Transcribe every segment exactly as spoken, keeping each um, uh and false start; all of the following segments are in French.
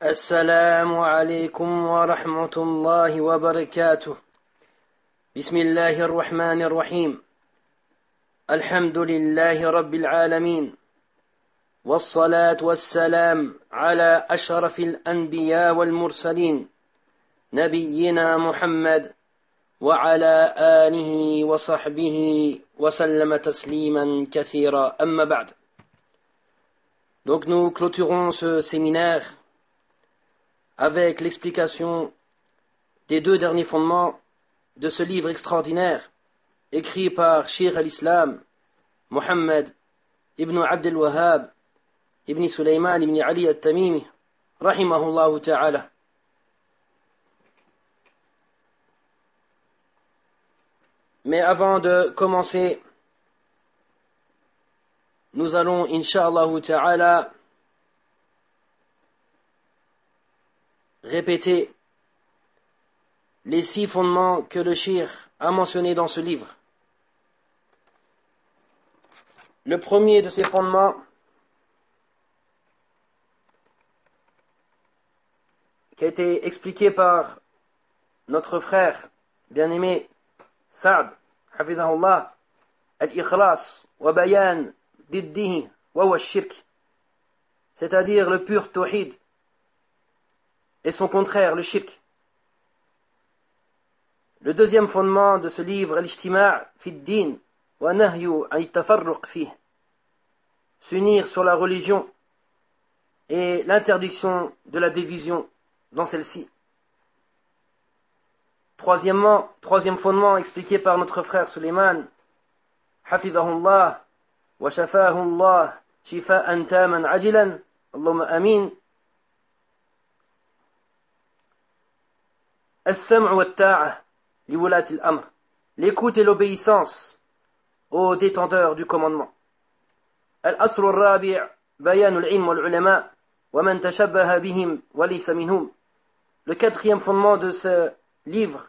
السلام عليكم ورحمة الله وبركاته. بسم الله الرحمن الرحيم. الحمد لله رب العالمين، والصلاة والسلام على أشرف الأنبياء والمرسلين نبينا محمد وعلى آله وصحبه وسلم تسليما كثيرا. أما بعد. Donc nous clôturons ce séminaire avec l'explication des deux derniers fondements de ce livre extraordinaire écrit par Cheikh al-Islam Mohammed ibn Abd al-Wahhab ibn Sulaiman ibn Ali al-Tamimi rahimahullah ta'ala. Mais avant de commencer, nous allons incha'Allah ta'ala répéter les six fondements que le Cheikh a mentionnés dans ce livre. Le premier de ces fondements qui a été expliqué par notre frère bien-aimé Saad, hafidhahullah, al-ikhlas wa bayan diddihi wa wa shirk, c'est-à-dire le pur tawhid et son contraire, le shirk. Le deuxième fondement de ce livre, al-ijtima' fi ad-din wa nahyu an at-tafarruq fihi, s'unir sur la religion et l'interdiction de la division dans celle-ci. Troisièmement, troisième fondement expliqué par notre frère Suleiman, hafidhahullah wa shafahullah shifa'an taman ajilan, Allahumma amin. As-sam'u wa at-ta'a li wulati al-amr, l'écoute et l'obéissance aux détenteurs du commandement. Al-aslu ar-rabi' bayan al-ilm wal-ulama wa man tashabbaha bihim wa laysa minhum. Le quatrième fondement de ce livre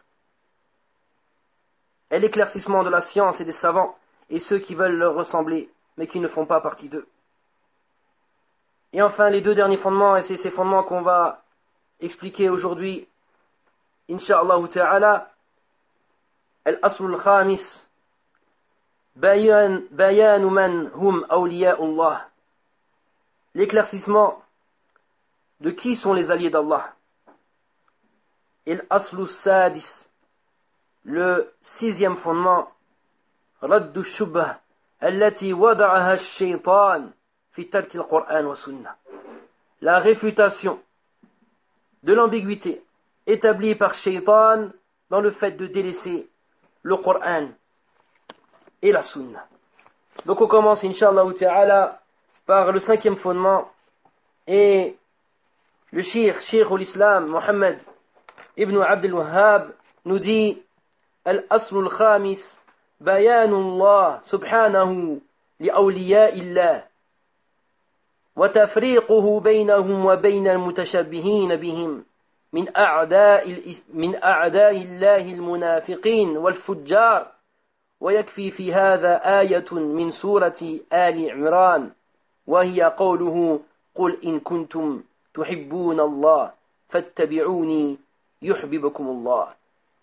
est l'éclaircissement de la science et des savants et ceux qui veulent leur ressembler mais qui ne font pas partie d'eux. Et enfin les deux derniers fondements, et c'est ces fondements qu'on va expliquer aujourd'hui incha'Allah ta'ala. Al-aslu al-khamis bayan bayan man hum awliya'ullah, l'éclaircissement de qui sont les alliés d'Allah. Et l'aslu al-sadis, le sixième fondement, raddu shubha allati wada'aha ash-shaytan fi tark al-Qur'an wa sunnah, la réfutation de l'ambiguïté établie par Shaytan dans le fait de délaisser le Coran et la Sunna. Donc on commence incha'Allah ta'ala par le cinquième fondement, et le Cheikh, Cheikh al-Islam Mohammed ibn Abd al-Wahhab nous dit: Al-aslu al-khamis bayanu Allah subhanahu li awliya'illah wa tafriquhu baynahum wa bayna al-mutashabbihin bihim من أعداء من أعداء الله المنافقين والفجار. ويكفي في هذا آية من سورة آل عمران وهي قوله قل إن كنتم تحبون الله فاتبعوني يحببكم الله.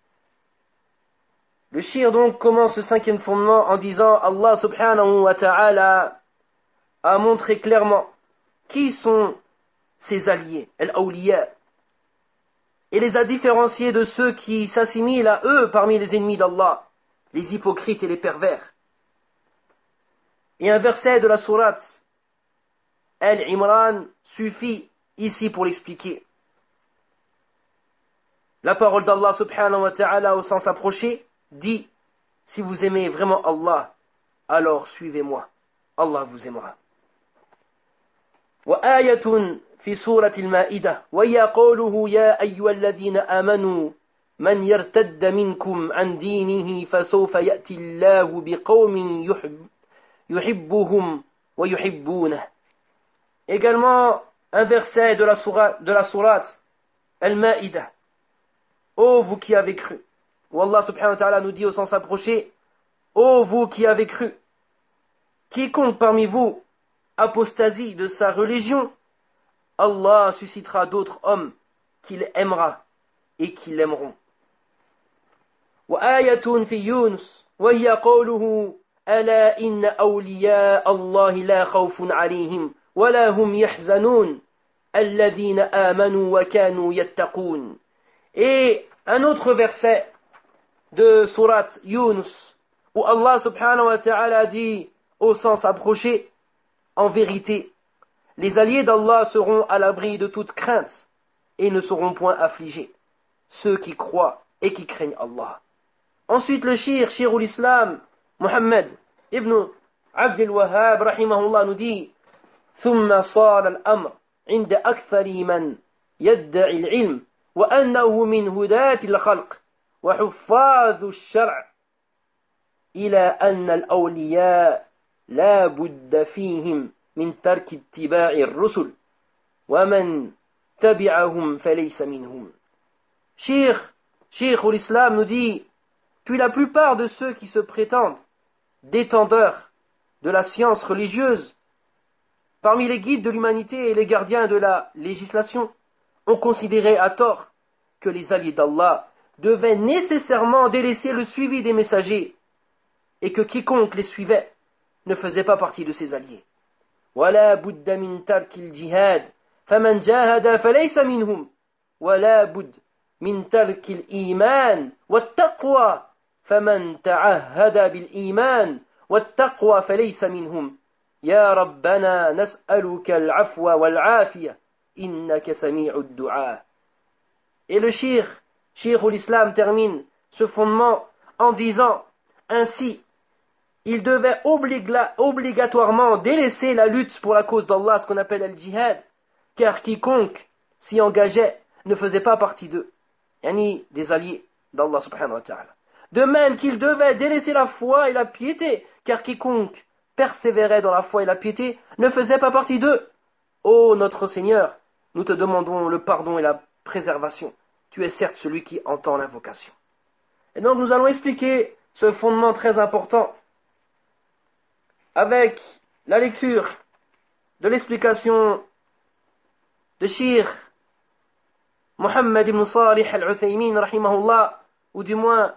Le shir donc commence ce cinquième fondement en disant: Allah subhanahu wa ta'ala a montré clairement qui sont ses alliés, al-awliya, et les a différenciés de ceux qui s'assimilent à eux parmi les ennemis d'Allah, les hypocrites et les pervers. Et un verset de la sourate Al-Imran suffit ici pour l'expliquer. La parole d'Allah subhanahu wa ta'ala au sens approché dit: si vous aimez vraiment Allah, alors suivez-moi, Allah vous aimera. Wa ayatun في سورة المائدة وهي قوله يا أيها الذين آمنوا من يرتد منكم عن دينه فسوف يأتي الله بقوم يحب يحبهم ويحبونه. Également un verset de la sourate, de la sourate Al-Ma'idah: ô vous qui avez cru, où Allah subhanahu wa ta'ala nous dit au sens approché: ô vous qui avez cru, quiconque parmi vous apostasie de sa religion, Allah suscitera d'autres hommes qu'il aimera et qui l'aimeront. وآية في يونس وهي قوله ألا إن أولياء الله لا خوف عليهم ولا هم يحزنون الذين آمنوا وكانوا يتقون. Et un autre verset de sourate Yunus où Allah subhanahu wa ta'ala dit au sens approché, en vérité, les alliés d'Allah seront à l'abri de toute crainte et ne seront point affligés, ceux qui croient et qui craignent Allah. Ensuite le shir, shirul islam, Muhammad ibn Abd al-Wahhab rahimahullah nous dit ثم صار الأمر عند أكثر من يدعي العلم وأنه من هداة الخلق وحفاظ الشرع إلى أن الأولياء لا بد فيهم من ترك اتباع الرسل ومن تبعهم فليس منهم. Cheikh, Cheikh l'Islam nous dit, puis la plupart de ceux qui se prétendent détendeurs de la science religieuse, parmi les guides de l'humanité et les gardiens de la législation, ont considéré à tort que les alliés d'Allah devaient nécessairement délaisser le suivi des messagers et que quiconque les suivait ne faisait pas partie de ses alliés. ولا بد من ترك الجهاد فمن جاهد فليس منهم ولا بد من ترك الإيمان والتقوى فمن تعهد بالإيمان والتقوى فليس منهم يا ربنا نسألك العفو والعافية إنك سميع الدعاء. Et le shir, shir l'Islam termine ce fondement en disant ainsi, il devait obliga- obligatoirement délaisser la lutte pour la cause d'Allah, ce qu'on appelle le djihad, car quiconque s'y engageait ne faisait pas partie d'eux, yani des alliés d'Allah subhanahu wa ta'ala. De même qu'il devait délaisser la foi et la piété, car quiconque persévérait dans la foi et la piété ne faisait pas partie d'eux. Ô notre Seigneur, nous te demandons le pardon et la préservation. Tu es certes celui qui entend l'invocation. Et donc nous allons expliquer ce fondement très important avec la lecture de l'explication de Cheikh Muhammad ibn Salih al-Uthaymin rahimahullah, ou du moins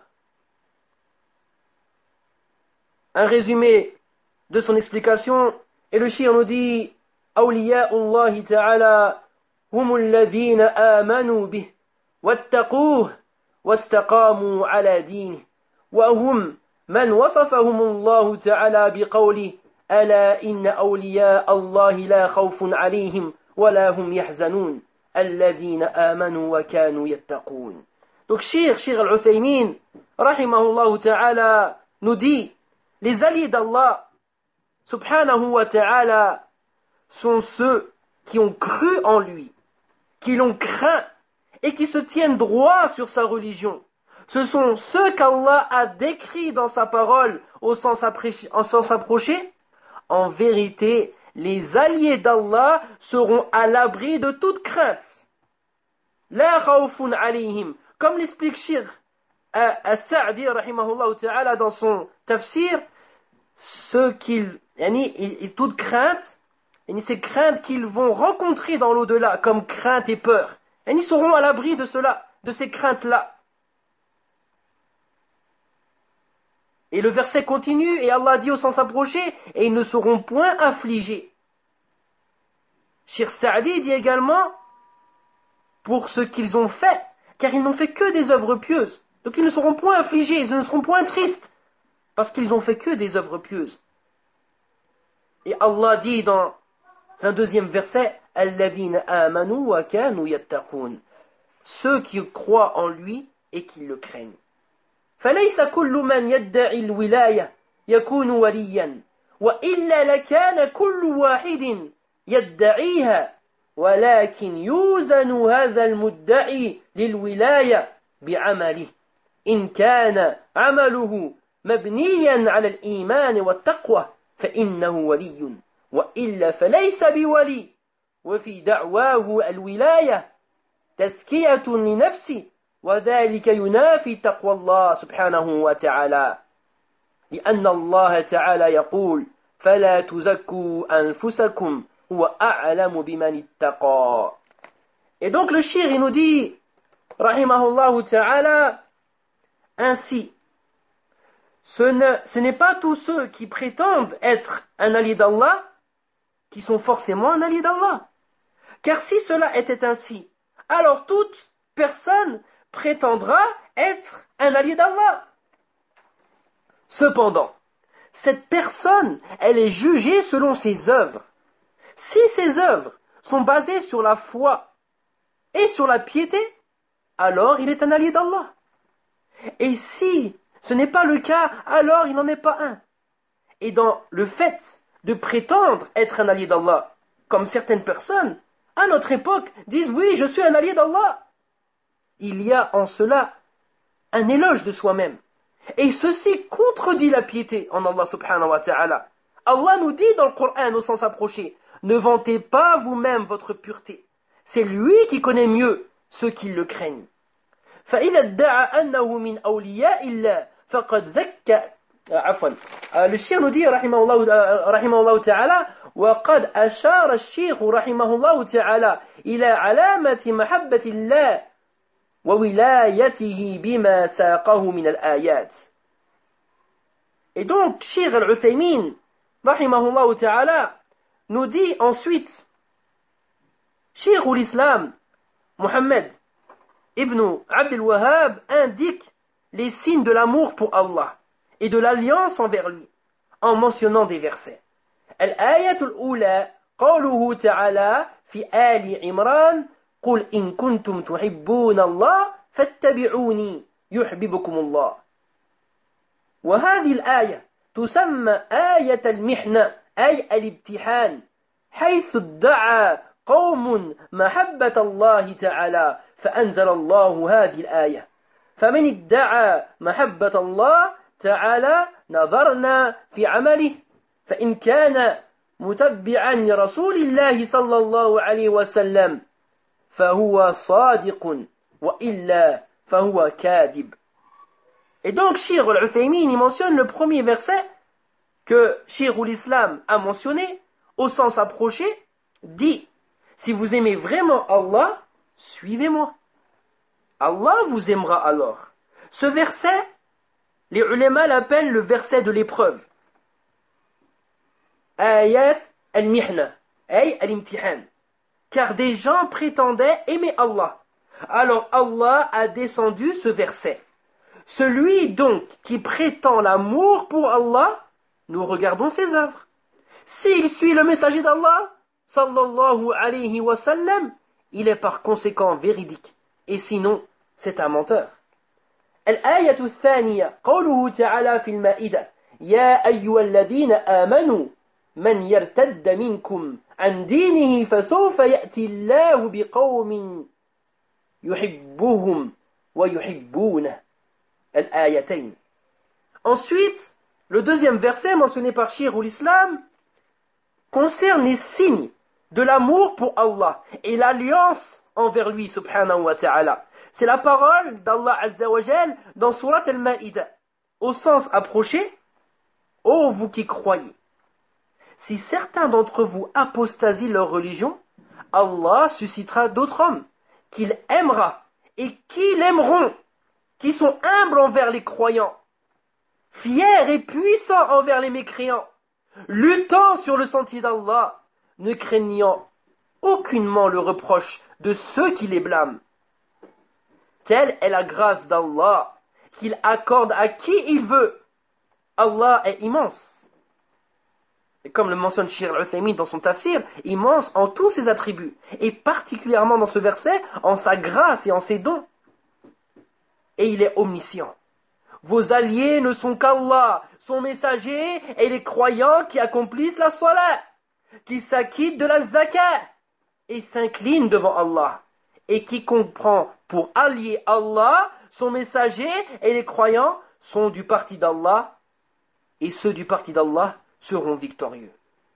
un résumé de son explication. Et le Cheikh nous dit Awliya'ullahi ta'ala hum alladhina amanu bih wattaquh wastaqamu ala dinih wa hum من وصفهم الله تعالى بقوله ألا إن أولياء الله لا خوف عليهم ولا هم يحزنون الذين آمنوا وكانوا يتقون. Donc Cheikh, Cheikh al-Uthaymin rahimahullah ta'ala nous dit, les alliés d'Allah subhanahu wa ta'ala sont ceux qui ont cru en lui, qui l'ont craint et qui se tiennent droit sur sa religion. Ce sont ceux qu'Allah a décrits dans sa parole au sens approché, en sens approché. En vérité, les alliés d'Allah seront à l'abri de toute crainte. La khawfun alayhim. Comme l'explique Cheikh As-Sa'di rahimahullah ta'ala dans son tafsir, ceux qu'ils, yani, et, et toute crainte, yani, ces craintes qu'ils vont rencontrer dans l'au-delà, comme crainte et peur, yani, ils seront à l'abri de cela, de ces craintes-là. Et le verset continue, et Allah dit au sens approché, et ils ne seront point affligés. Cheikh Sa'di dit également, pour ce qu'ils ont fait, car ils n'ont fait que des œuvres pieuses. Donc ils ne seront point affligés, ils ne seront point tristes, parce qu'ils ont fait que des œuvres pieuses. Et Allah dit dans un deuxième verset, Alladhina amanu wa kanu yattaqun. Ceux qui croient en lui et qui le craignent. فليس كل من يدعي الولاية يكون وليا وإلا لكان كل واحد يدعيها ولكن يوزن هذا المدعي للولاية بعمله إن كان عمله مبنيا على الإيمان والتقوى فإنه ولي وإلا فليس بولي وفي دعواه الولاية تزكية لنفسه وذلك ينافي تقوى الله سبحانه وتعالى لأن الله تعالى يقول فلا تزكوا أنفسكم huwa a'lamu biman ittaqa. Et donc le shir, il nous dit, rahimahullah ta'ala, ainsi, ce, ne, ce n'est pas tous ceux qui prétendent être un allié d'Allah qui sont forcément un allié d'Allah. Car si cela était ainsi, alors toute personne prétendra être un allié d'Allah. Cependant, cette personne, elle est jugée selon ses œuvres. Si ses œuvres sont basées sur la foi et sur la piété, alors il est un allié d'Allah. Et si ce n'est pas le cas, alors il n'en est pas un. Et dans le fait de prétendre être un allié d'Allah, comme certaines personnes, à notre époque, disent « Oui, je suis un allié d'Allah », il y a en cela un éloge de soi-même. Et ceci contredit la piété en Allah subhanahu wa ta'ala. Allah nous dit dans le Coran au sens approché, ne vantez pas vous-même votre pureté. C'est lui qui connaît mieux ceux qui le craignent. فإذا ادعى أنه من أولياء الله فقد زكى عفوا le cheikh nous dit رحمه الله رحمه الله تعالى وقد أشار الشيخ رحمه الله تعالى إلى علامة محبة الله وولايته بما ساقه من الآيات. Et donc Cheikh Al-Uthaymin رحمه الله تعالى nous dit ensuite, Cheikh l'Islam Muhammad Ibn Abd al-Wahhab indique les signes de l'amour pour Allah et de l'alliance envers lui en mentionnant des versets. Al-ayatul ula qawluhu ta'ala fi Ali Imran قل إن كنتم تحبون الله فاتبعوني يحببكم الله. وهذه الآية تسمى آية المحنة أي الامتحان حيث ادعى قوم محبة الله تعالى فأنزل الله هذه الآية فمن ادعى محبة الله تعالى نظرنا في عمله فإن كان متبعا لرسول الله صلى الله عليه وسلم فهو صادق وإلا فهو كاذب. Et donc Cheikh Al-Uthaymin il mentionne le premier verset que Cheikh l'Islam a mentionné au sens approché, dit si vous aimez vraiment Allah, suivez-moi. Allah vous aimera alors. Ce verset, les ulama l'appellent le verset de l'épreuve. Ayat al-mihna, ay al-imtihan. Car des gens prétendaient aimer Allah. Alors Allah a descendu ce verset. Celui donc qui prétend l'amour pour Allah, nous regardons ses œuvres. S'il suit le messager d'Allah, sallallahu alayhi wa sallam, il est par conséquent véridique. Et sinon, c'est un menteur. الآية الثانية قوله تعالى في المائدة يا أيها الذين آمنوا من يرتد منكم عن دينه فسوف يأتي الله بقوم يحبهم ويحبونه الآيتين. Ensuite, le deuxième verset mentionné par Cheikh l'Islam concerne les signes de l'amour pour Allah et l'alliance envers lui subhanahu wa ta'ala. C'est la parole d'Allah Azza wa Jal dans Surat Al-Ma'ida, au sens approché, ô vous qui croyez. Si certains d'entre vous apostasient leur religion, Allah suscitera d'autres hommes qu'il aimera et qui l'aimeront, qui sont humbles envers les croyants, fiers et puissants envers les mécréants, luttant sur le sentier d'Allah, ne craignant aucunement le reproche de ceux qui les blâment. Telle est la grâce d'Allah qu'il accorde à qui il veut. Allah est immense. Et comme le mentionne Cheikh Al-Uthaymin dans son tafsir, immense en tous ses attributs, et particulièrement dans ce verset, en sa grâce et en ses dons. Et il est omniscient. Vos alliés ne sont qu'Allah, son messager et les croyants qui accomplissent la salat, qui s'acquittent de la zakat et s'inclinent devant Allah, et qui comprend pour allier Allah, son messager et les croyants sont du parti d'Allah, et ceux du parti d'Allah seront victorieux.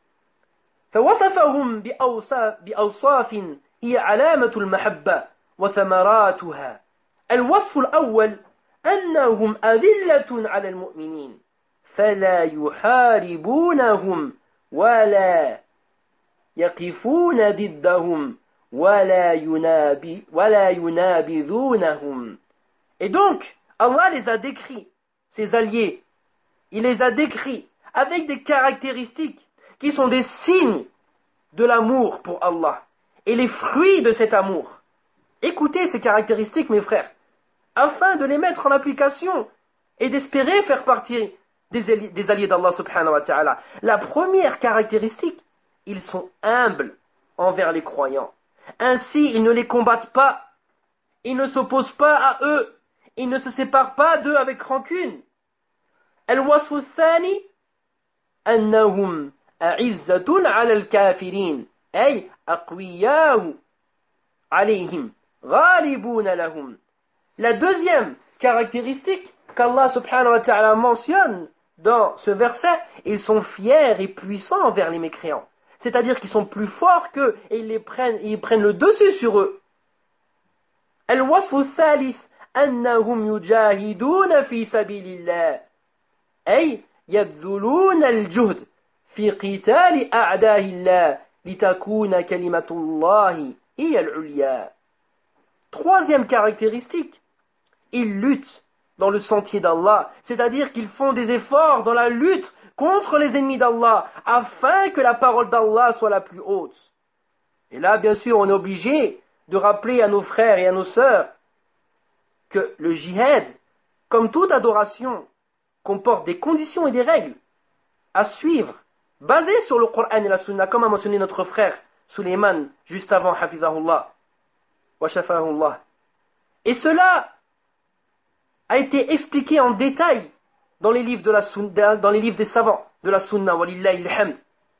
فوصفهم بأوصاف هي علامة المحبة وثمراتها. الوصف الأول أنهم أذلة على المؤمنين فلا يحاربونهم ولا يقفون ضدهم ولا ينابي ولا ينابذونهم. Et donc, Allah les a décrits, ses alliés, il les a décrits avec des caractéristiques qui sont des signes de l'amour pour Allah et les fruits de cet amour. Écoutez ces caractéristiques, mes frères, afin de les mettre en application et d'espérer faire partie des alliés, des alliés d'Allah subhanahu wa ta'ala. La première caractéristique, ils sont humbles envers les croyants. Ainsi, ils ne les combattent pas, ils ne s'opposent pas à eux, ils ne se séparent pas d'eux avec rancune. الوصف الثاني أنهم أعزة على الكافرين أي أقوياء عليهم غالبون لهم. La deuxième caractéristique qu'Allah subhanahu wa ta'ala mentionne dans ce verset, ils sont fiers et puissants envers les mécréants. C'est-à-dire qu'ils sont plus forts qu'eux et ils, les prennent, ils prennent le dessus sur eux. الوصف الثالث أنهم يجاهدون في سبيل الله أي يبذلون الجهد في قتال أعداء الله لتكون كلمة الله هي العليا. Troisième caractéristique, ils luttent dans le sentier d'Allah, c'est-à-dire qu'ils font des efforts dans la lutte contre les ennemis d'Allah, afin que la parole d'Allah soit la plus haute. Et là, bien sûr, on est obligé de rappeler à nos frères et à nos sœurs que le jihad, comme toute adoration, comporte des conditions et des règles à suivre, basées sur le Coran et la Sunna, comme a mentionné notre frère Suleiman juste avant, hafizahullah, wa shafahullah. Et cela a été expliqué en détail dans les livres de la sunna, dans les livres des savants de la Sunna, walillahi alhamd.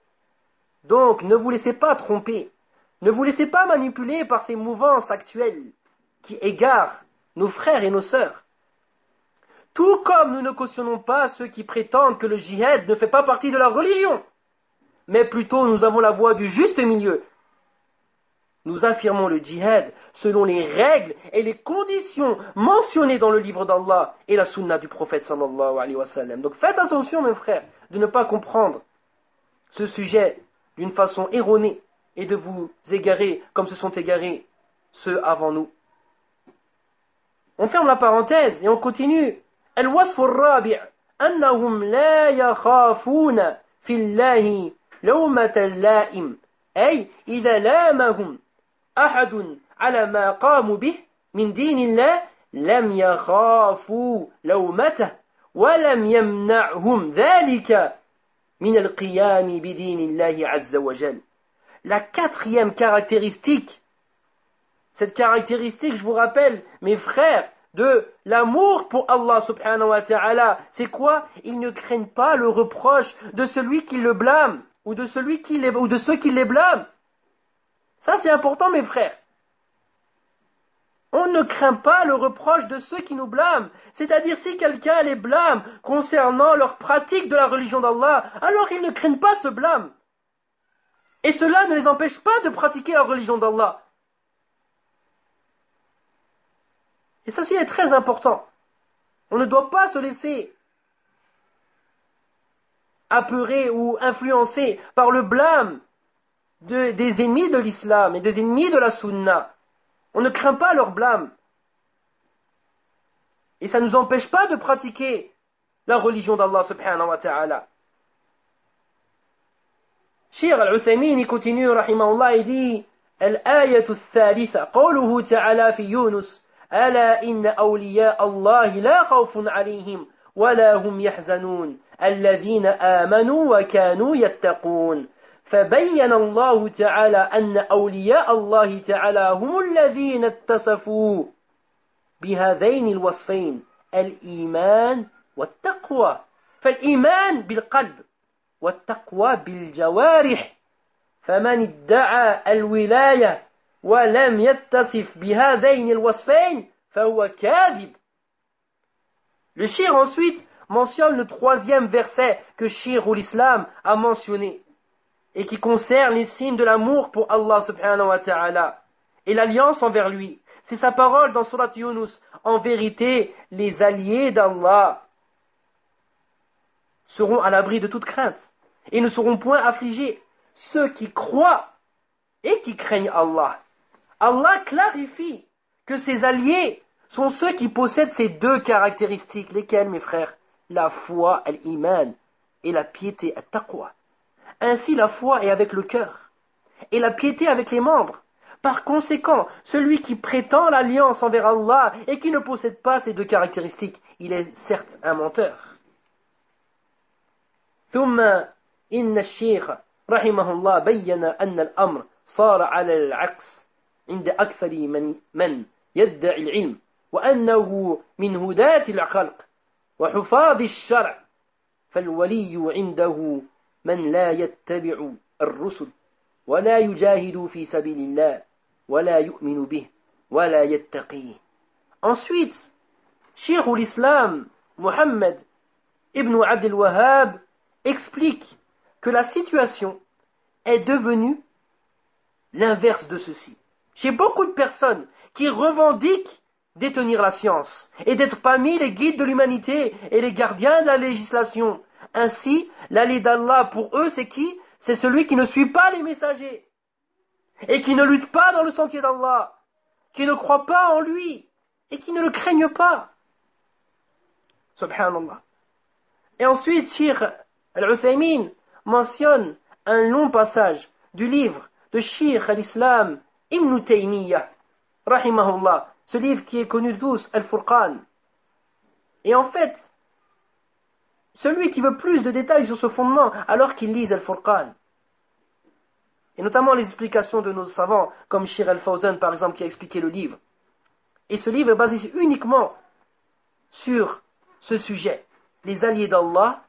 Donc, ne vous laissez pas tromper, ne vous laissez pas manipuler par ces mouvances actuelles qui égarent nos frères et nos sœurs. Tout comme nous ne cautionnons pas ceux qui prétendent que le jihad ne fait pas partie de la religion, mais plutôt nous avons la voie du juste milieu. Nous affirmons le djihad selon les règles et les conditions mentionnées dans le livre d'Allah et la sunna du prophète sallallahu alayhi wa sallam. Donc faites attention, mes frères, de ne pas comprendre ce sujet d'une façon erronée et de vous égarer comme se sont égarés ceux avant nous. On ferme la parenthèse et on continue. الوصف الرابع أنهم لا يخافون في الله لومة اللائم أي إذا لامهم أحد على ما قاموا به من دين الله لم يخافوا لومته ولم يمنعهم ذلك من القيام بدين الله عز وجل. La quatrième caractéristique, cette caractéristique, je vous rappelle, mes frères, de l'amour pour Allah subhanahu wa ta'ala, c'est quoi? Ils ne craignent pas le reproche de celui qui le blâme ou de celui qui les, ou de ceux qui les blâment. Ça c'est important, mes frères. On ne craint pas le reproche de ceux qui nous blâment. C'est-à-dire si quelqu'un les blâme concernant leur pratique de la religion d'Allah, alors ils ne craignent pas ce blâme. Et cela ne les empêche pas de pratiquer la religion d'Allah. Et ceci est très important. On ne doit pas se laisser apeurer ou influencer par le blâme de, des ennemis de l'islam et des ennemis de la sunna. On ne craint pas leur blâme. Et ça ne nous empêche pas de pratiquer la religion d'Allah subhanahu wa ta'ala. Cheikh Al-Uthaymin continue rahimahullah et dit الآية الثالثة قوله تعالى في يونس ألا إن أولياء الله لا خوف عليهم ولا هم يحزنون الذين آمنوا وكانوا يتقون فبين الله تعالى أن أولياء الله تعالى هم الذين اتصفوا بهذين الوصفين الإيمان والتقوى فالإيمان بالقلب والتقوى بالجوارح فمن ادعى الولاية ولم يتصف بهذين الوصفين فهو كاذب. Le shir ensuite mentionne le troisième verset que Shirul Islam a mentionné et qui concerne les signes de l'amour pour Allah subhanahu wa ta'ala et l'alliance envers lui. C'est sa parole dans Surat Yunus. En vérité, les alliés d'Allah seront à l'abri de toute crainte et ne seront point affligés. Ceux qui croient et qui craignent Allah. Allah clarifie que ses alliés sont ceux qui possèdent ces deux caractéristiques, lesquelles, mes frères? La foi, l'iman, et la piété, at-taqwa. Ainsi, la foi est avec le cœur, et la piété avec les membres. Par conséquent, celui qui prétend l'alliance envers Allah et qui ne possède pas ces deux caractéristiques, il est certes un menteur. ثم إن الشيخ رحمه الله بين أن الأمر صار على العكس عند أكثر من, من يدعي العلم وأنه من هداة الخلق وحفاظ الشرع فالولي عنده من لا يتبع الرسل ولا يجاهد في سبيل الله ولا يؤمن به ولا يتقيه. Ensuite, Cheikh l'Islam Mohammed ibn Abd al-Wahhab explique que la situation est devenue l'inverse de ceci. Chez beaucoup de personnes qui revendiquent détenir la science et d'être parmi les guides de l'humanité et les gardiens de la législation. Ainsi, l'allié d'Allah pour eux, c'est qui? C'est celui qui ne suit pas les messagers et qui ne lutte pas dans le sentier d'Allah, qui ne croit pas en lui et qui ne le craignent pas. Subhanallah. Et ensuite, Cheikh Al-Uthaymin mentionne un long passage du livre de Cheikh al-Islam Ibn Taymiyyah, rahimahullah, ce livre qui est connu de tous, Al-Furqan. Et en fait, celui qui veut plus de détails sur ce fondement, alors qu'il lise Al-Furqan, et notamment les explications de nos savants, comme Shir al-Fawzan par exemple, qui a expliqué le livre. Et ce livre est basé uniquement sur ce sujet, les alliés d'Allah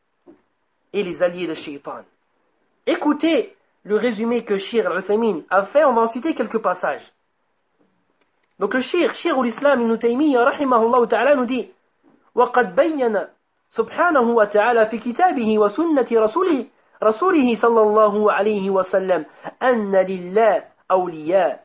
et les alliés de Shaitan. Écoutez le résumé que Shir al-Uthaymin a fait, on va en citer quelques passages. Donc le Shir, Shir l'Islam Ibn Taymiyyah, rahimahullah ta'ala, nous dit وَقَدْ بَيَّنَ سبحانه وتعالى في كتابه وسنة رسوله رسوله صلى الله عليه وسلم أن لله أولياء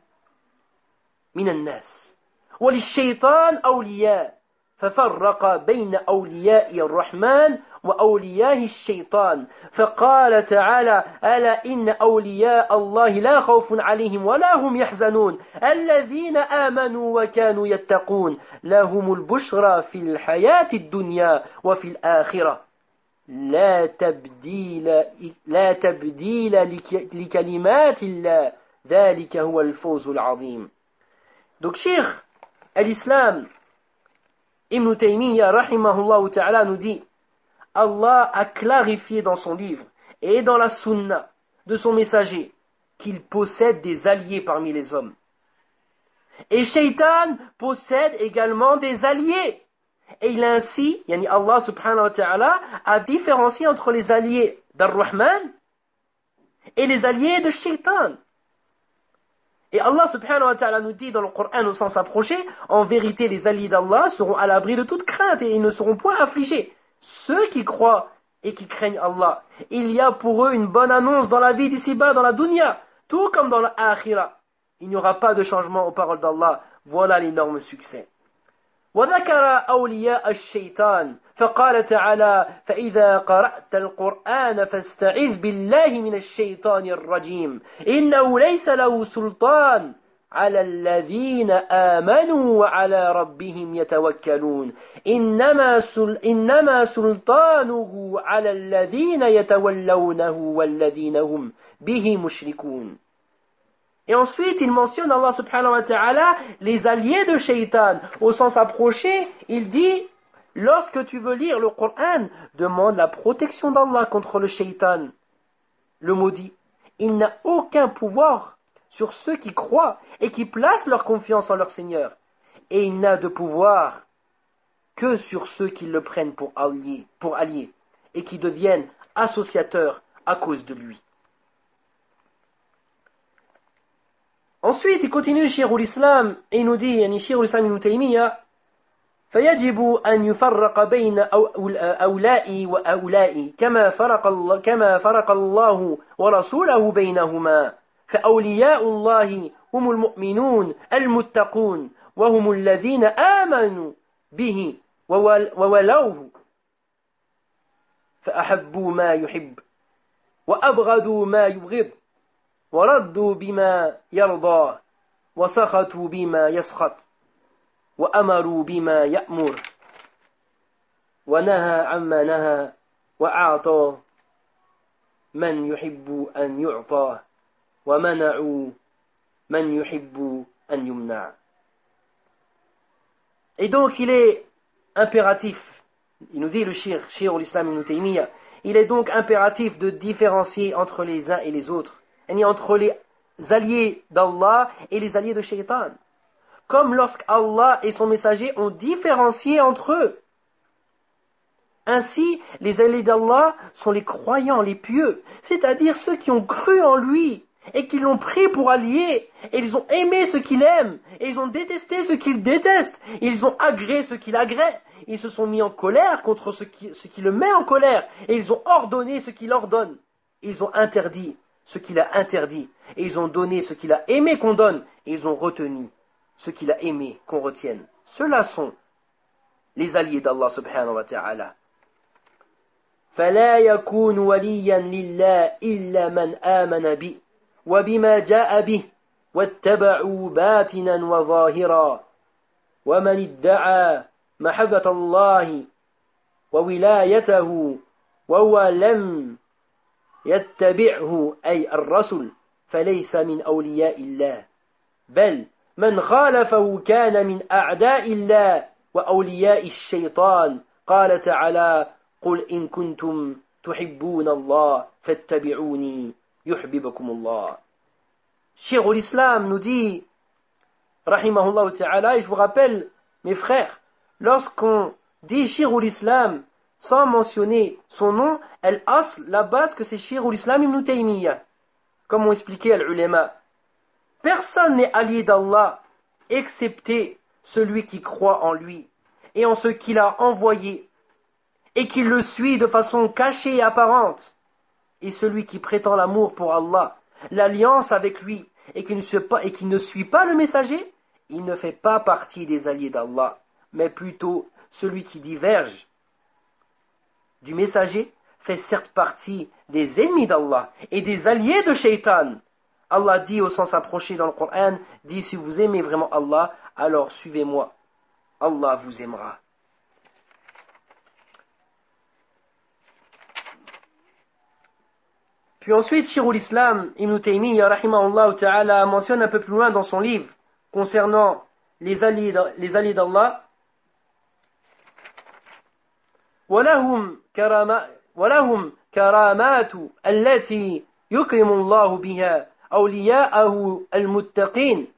من الناس وللشيطان أولياء ففرق بين أولياء الرحمن وأولياء الشيطان فقال تعالى ألا إن أولياء الله لا خوف عليهم ولا هم يحزنون الذين آمنوا وكانوا يتقون لهم البشرى في الحياة الدنيا وفي الآخرة لا تبديل لا تبديل لكلمات الله ذلك هو الفوز العظيم. Donc Cheikh al-Islam Ibn Taymiyyah rahimahullah ta'ala nous dit Allah a clarifié dans son livre et dans la sunna de son messager qu'il possède des alliés parmi les hommes. Et Shaitan possède également des alliés. Et il a ainsi, yani Allah subhanahu wa ta'ala, a différencié entre les alliés d'Ar-Rahman et les alliés de Shaitan. Et Allah subhanahu wa ta'ala nous dit dans le Coran au sens approché, en vérité les alliés d'Allah seront à l'abri de toute crainte et ils ne seront point affligés. Ceux qui croient et qui craignent Allah, il y a pour eux une bonne annonce dans la vie d'ici-bas, dans la dunya, tout comme dans l'akhira. Il n'y aura pas de changement aux paroles d'Allah. Voilà l'énorme succès. وذكر أولياء الشيطان فقال تعالى فإذا قرأت القرآن فاستعذ بالله من الشيطان الرجيم إنه ليس له سلطان على الذين آمنوا وعلى ربهم يتوكلون إنما, سل إنما سلطانه على الذين يتولونه والذين هم به مشركون. Et ensuite, il mentionne Allah subhanahu wa ta'ala les alliés de Shaitan. Au sens approché, il dit, lorsque tu veux lire le Coran, demande la protection d'Allah contre le Shaitan, le maudit. Il n'a aucun pouvoir sur ceux qui croient et qui placent leur confiance en leur Seigneur. Et il n'a de pouvoir que sur ceux qui le prennent pour alliés, pour alliés et qui deviennent associateurs à cause de lui. Ensuite, il continue Cheikh l'Islam et il nous dit, yani Cheikh l'Islam Ibn Taymiyyah, فيجب أن يفرق بين أولئي وأولئي كما فرق الله كما فرق الله ورسوله بينهما فأولياء الله هم المؤمنون المتقون وهم الذين آمنوا به وولوه فأحبوا ما يحب وأبغضوا ما يبغض وردوا بما يرضى وسخطوا بما يسخط وأمروا بما يأمر ونهى عما نهى وأعطى من يحب أن يعطى ومنعوا من يحب أن يمنع. Et donc il est impératif, il nous dit le shir, shir ou l'islam ibn Taymiyyah, il est donc impératif de différencier entre les uns et les autres, et entre les alliés d'Allah et les alliés de Shaitan. Comme lorsqu'Allah et son messager ont différencié entre eux. Ainsi, les alliés d'Allah sont les croyants, les pieux, c'est-à-dire ceux qui ont cru en lui et qui l'ont pris pour allié, et ils ont aimé ce qu'il aime, et ils ont détesté ce qu'il déteste, et ils ont agré ce qu'il agrée, ils se sont mis en colère contre ce qui, ce qui le met en colère, et ils ont ordonné ce qu'il ordonne, ils ont interdit ce qu'il a interdit, et ils ont donné ce qu'il a aimé qu'on donne, et ils ont retenu ce qu'il a aimé qu'on retienne. Ceux-là sont les alliés d'Allah subhanahu wa ta'ala. فلا يكون وليا لله إلا من آمن به وبما جاء به واتبعوا باطنا وظاهرا ومن ادعى محبة الله وولايته وهو لم يتبعه أي الرسول فليس من أولياء الله بل من خالفه كان من أعداء الله وأولياء الشيطان قال تعالى قل إن كنتم تحبون الله فاتبعوني يحببكم الله. Cheikh l'Islam nous dit, rahimahullah ta'ala, et je vous rappelle, mes frères, lorsqu'on dit Cheikh l'Islam sans mentionner son nom, al-asl, la base que c'est Cheikh l'Islam ibn Taymiyyah, comme ont expliqué al-ulama. Personne n'est allié d'Allah, excepté celui qui croit en lui, et en ce qu'il a envoyé, et qui le suit de façon cachée et apparente, et celui qui prétend l'amour pour Allah, l'alliance avec lui, et qui ne suit pas, et qui ne suit pas le messager, il ne fait pas partie des alliés d'Allah, mais plutôt celui qui diverge du messager fait certes partie des ennemis d'Allah et des alliés de Shaitan. Allah dit au sens approché dans le Coran, dit si vous aimez vraiment Allah, alors suivez-moi, Allah vous aimera. Puis ensuite, Cheikh l'Islam Ibn Taymiyyah rahimahullah ta'ala mentionne un peu plus loin dans son livre concernant les alliés, les alliés d'Allah. ولهم كرامات ولهم كرامات التي يكرم الله بها أولياءه المتقين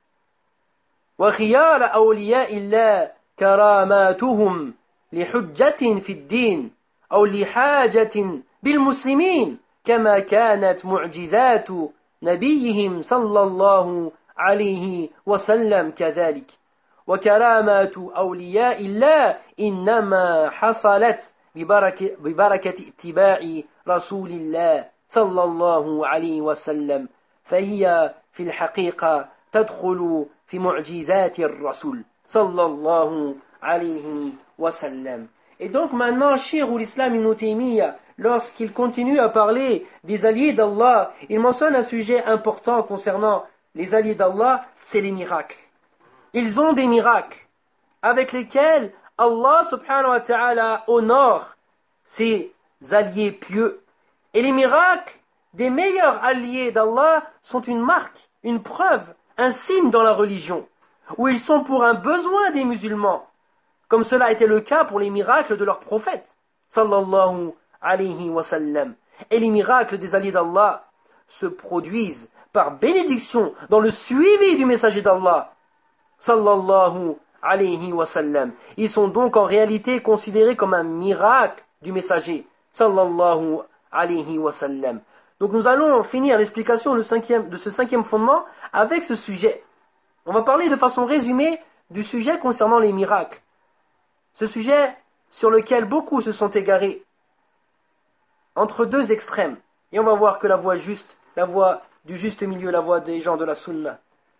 وخيار أولياء الله كراماتهم لحجة في الدين أو لحاجة بالمسلمين كما كانت معجزات نبيهم صلى الله عليه وسلم كذلك وكرامات أولياء الله إنما حصلت ببركة, ببركة اتباع رسول الله صلى الله عليه وسلم فهي في الحقيقة تدخل في معجزات الرسول صلى الله عليه وسلم. Et donc maintenant, Cheikh l'Islam Ibn Taymiyyah, lorsqu'il continue à parler des alliés d'Allah, il mentionne un sujet important concernant les alliés d'Allah, c'est les miracles. Ils ont des miracles avec lesquels Allah subhanahu wa ta'ala honore ses alliés pieux. Et les miracles des meilleurs alliés d'Allah sont une marque, une preuve, un signe dans la religion, où ils sont pour un besoin des musulmans, comme cela a été le cas pour les miracles de leur prophète, sallallahu alayhi wa sallam. Et les miracles des alliés d'Allah se produisent par bénédiction dans le suivi du messager d'Allah, sallallahu alayhi wa sallam. Ils sont donc en réalité considérés comme un miracle du messager, sallallahu alayhi wa sallam. Donc nous allons finir l'explication de ce cinquième fondement avec ce sujet. On va parler de façon résumée du sujet concernant les miracles. Ce sujet sur lequel beaucoup se sont égarés entre deux extrêmes. Et on va voir que la voie juste, la voie du juste milieu, la voie des gens de la sunna.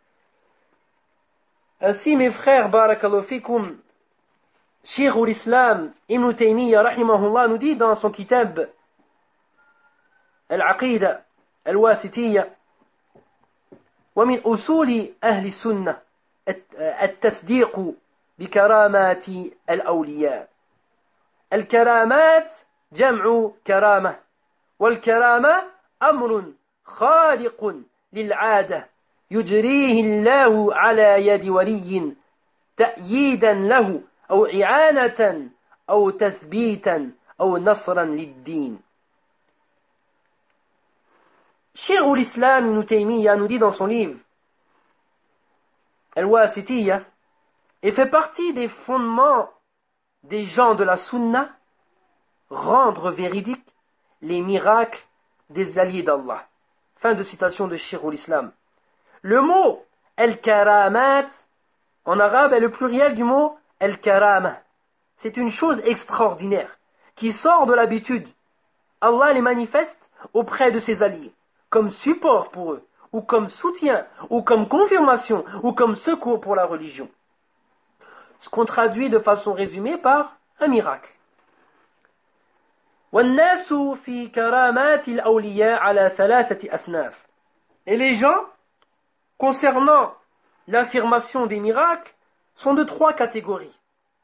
Ainsi, mes frères, barakallahu fikum, Cheikh l'Islam Ibn Taymiyyah rahimahullah nous dit dans son kitab Al-Aqida Al-Wasitiyya ومن أصول أهل السنة التصديق بكرامات الأولياء. الكرامات جمع كرامة، والكرامة أمر خارق للعادة يجريه الله على يد ولي تأييدا له أو إعانة أو تثبيتا أو نصرا للدين. Cheikh l'Islam Ibn Taymiyyah nous dit dans son livre Al-Wasitiyya, et fait partie des fondements des gens de la Sunna, rendre véridiques les miracles des alliés d'Allah. Fin de citation de Cheikh l'Islam. Le mot Al-Karamat en arabe est le pluriel du mot Al-Karama. C'est une chose extraordinaire qui sort de l'habitude. Allah les manifeste auprès de ses alliés, comme support pour eux, ou comme soutien, ou comme confirmation, ou comme secours pour la religion. Ce qu'on traduit de façon résumée par un miracle. وَالنَّاسُ فِي كَرَامَاتِ الْأَوْلِيَاءِ عَلَى ثَلَاثَةِ أَصْنَافٍ. Et les gens, concernant l'affirmation des miracles, sont de trois catégories.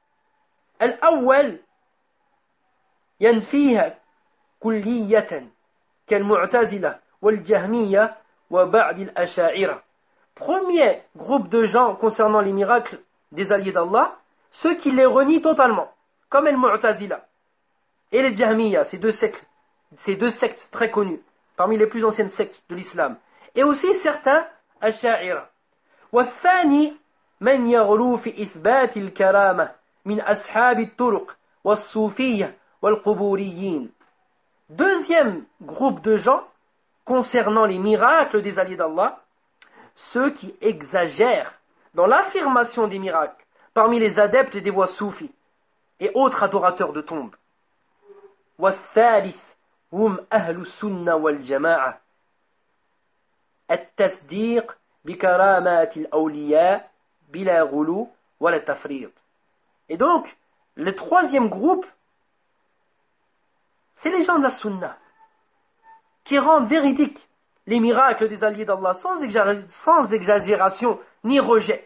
الأول ينفيها كلية كالمعتزلة والجهمية وبعض الأشاعرة. Premier groupe de gens concernant les miracles des alliés d'Allah, ceux qui les renient totalement, comme les Mu'tazila et les Jahmiya, ces deux sectes, ces deux sectes très connues, parmi les plus anciennes sectes de l'islam, et aussi certains Asha'ira. والثاني من يغلو في إثبات الكرامة من أصحاب الطرق والصوفية والقبوريين. Deuxième groupe de gens concernant les miracles des alliés d'Allah, ceux qui exagèrent dans l'affirmation des miracles parmi les adeptes des voies soufis et autres adorateurs de tombes. والثالث هم أهل السنة والجماعة التصديق بكرامات الأولياء بلا غلو ولا تفريط. Et donc, le troisième groupe, c'est les gens de la sunna, qui rendent véridiques les miracles des alliés d'Allah sans, exagé- sans exagération ni rejet.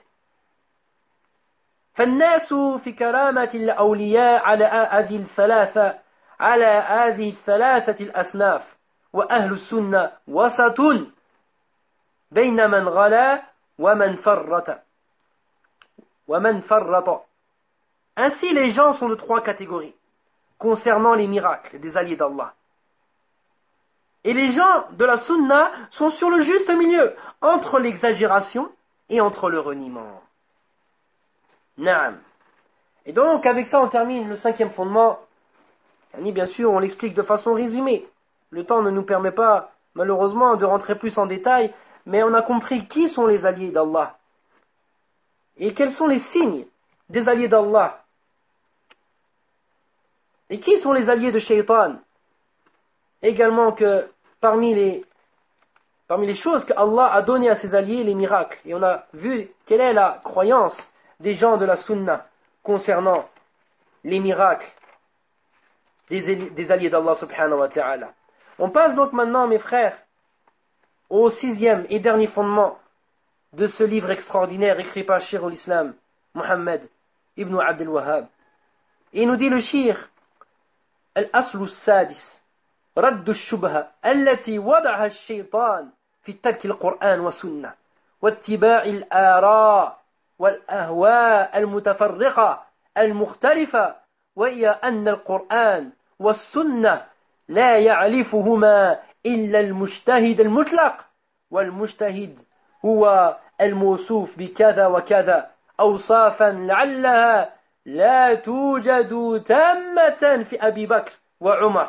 فالناس في كرامة الأولياء على هذه الثلاثة على هذه الثلاثة الأصناف وأهل السنة وسط بين من غلا ومن فرط ومن فرط. Ainsi, les gens sont de trois catégories concernant les miracles des alliés d'Allah. Et les gens de la sunna sont sur le juste milieu entre l'exagération et entre le reniement. Naam. Et donc, avec ça, on termine le cinquième fondement. Et bien sûr, on l'explique de façon résumée. Le temps ne nous permet pas, malheureusement, de rentrer plus en détail, mais on a compris qui sont les alliés d'Allah et quels sont les signes des alliés d'Allah. Et qui sont les alliés de Shaitan? Également que parmi les, parmi les choses que Allah a données à ses alliés, les miracles. Et on a vu quelle est la croyance des gens de la sunna concernant les miracles des, des alliés d'Allah subhanahu wa ta'ala. On passe donc maintenant, mes frères, au sixième et dernier fondement de ce livre extraordinaire écrit par Cheikh l'Islam, Muhammad ibn Abdel Wahhab. Et il nous dit le Cheikh, الأصل السادس رد الشبهة التي وضعها الشيطان في ترك القرآن والسنة واتباع الآراء والأهواء المتفرقة المختلفة، وهي أن القرآن والسنة لا يعرفهما إلا المجتهد المطلق، والمجتهد هو الموصوف بكذا وكذا أوصافا لعلها لا توجد تامة في أبي بكر وعمر،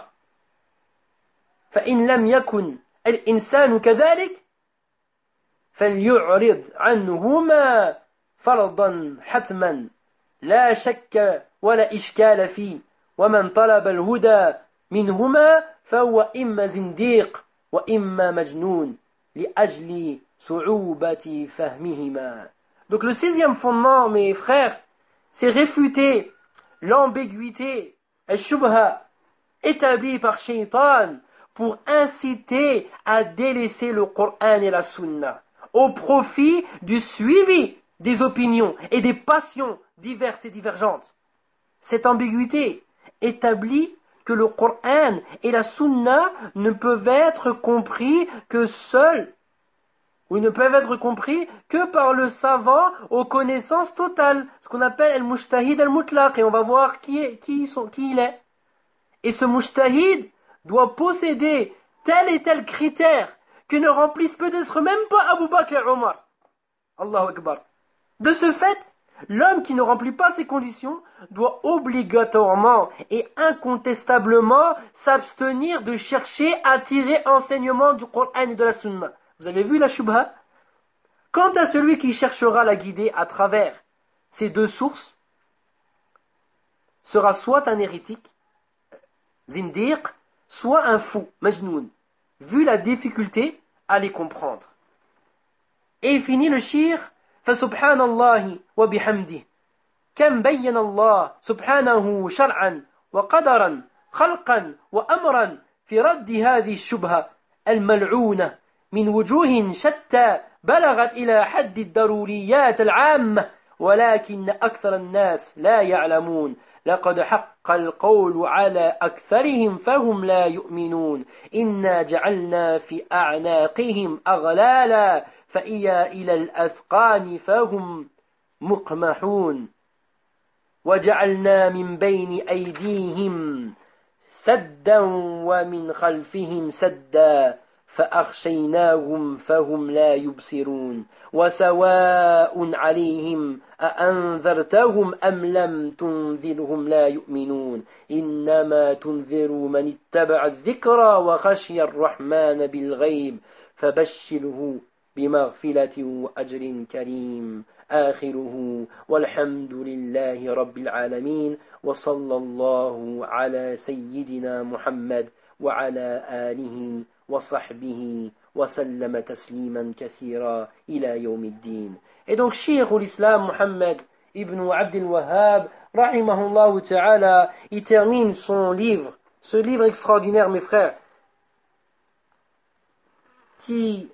فإن لم يكن الإنسان كذلك فليعرض عنهما فرضا حتما لا شك ولا إشكال فيه، ومن طلب الهدى منهما فهو إما زنديق وإما مجنون لأجل صعوبة فهمهما. Donc le sixième fondement, mes frères, c'est réfuter l'ambiguïté, al-shubha, établie par Shaitan pour inciter à délaisser le Coran et la Sunna, au profit du suivi des opinions et des passions diverses et divergentes. Cette ambiguïté établit que le Coran et la Sunna ne peuvent être compris que seuls, ou ils ne peuvent être compris que par le savant aux connaissances totales, ce qu'on appelle al-mujtahid al-mutlaq, et on va voir qui, est, qui, sont, qui il est. Et ce mujtahid doit posséder tel et tel critère que ne remplissent peut-être même pas Abu Bakr et Omar. Allahu Akbar. De ce fait, l'homme qui ne remplit pas ces conditions doit obligatoirement et incontestablement s'abstenir de chercher à tirer enseignement du Coran et de la Sunna. Vous avez vu la shubha? Quant à celui qui cherchera à la guider à travers ces deux sources, sera soit un hérétique, zindiq, soit un fou, majnoun, vu la difficulté à les comprendre. Et il finit le shir, فسبحان الله وبحمده كم بين الله سبحانه شرعا وقدرا خلقا وأمرا في رد هذه الشبهة الملعونة من وجوه شتى بلغت إلى حد الضروريات العامة ولكن أكثر الناس لا يعلمون لقد حق القول على أكثرهم فهم لا يؤمنون إنا جعلنا في أعناقهم أغلالا فإيا إلى الأثقان فهم مقمحون وجعلنا من بين أيديهم سدا ومن خلفهم سدا فأغشيناهم فهم لا يبصرون وسواء عليهم أأنذرتهم أم لم تنذرهم لا يؤمنون إنما تنذر من اتبع الذكرى وخشي الرحمن بالغيب فبشره بمغفرة وأجر كريم آخره والحمد لله رب العالمين وصلى الله على سيدنا محمد وعلى آله وصحبه وسلم تسليما كثيرا إلى يوم الدين. Et donc Cheikh l'Islam Muhammad ibn Abd al-Wahhab rahimahullah ta'ala, il termine son livre, ce livre extraordinaire mes frères, qui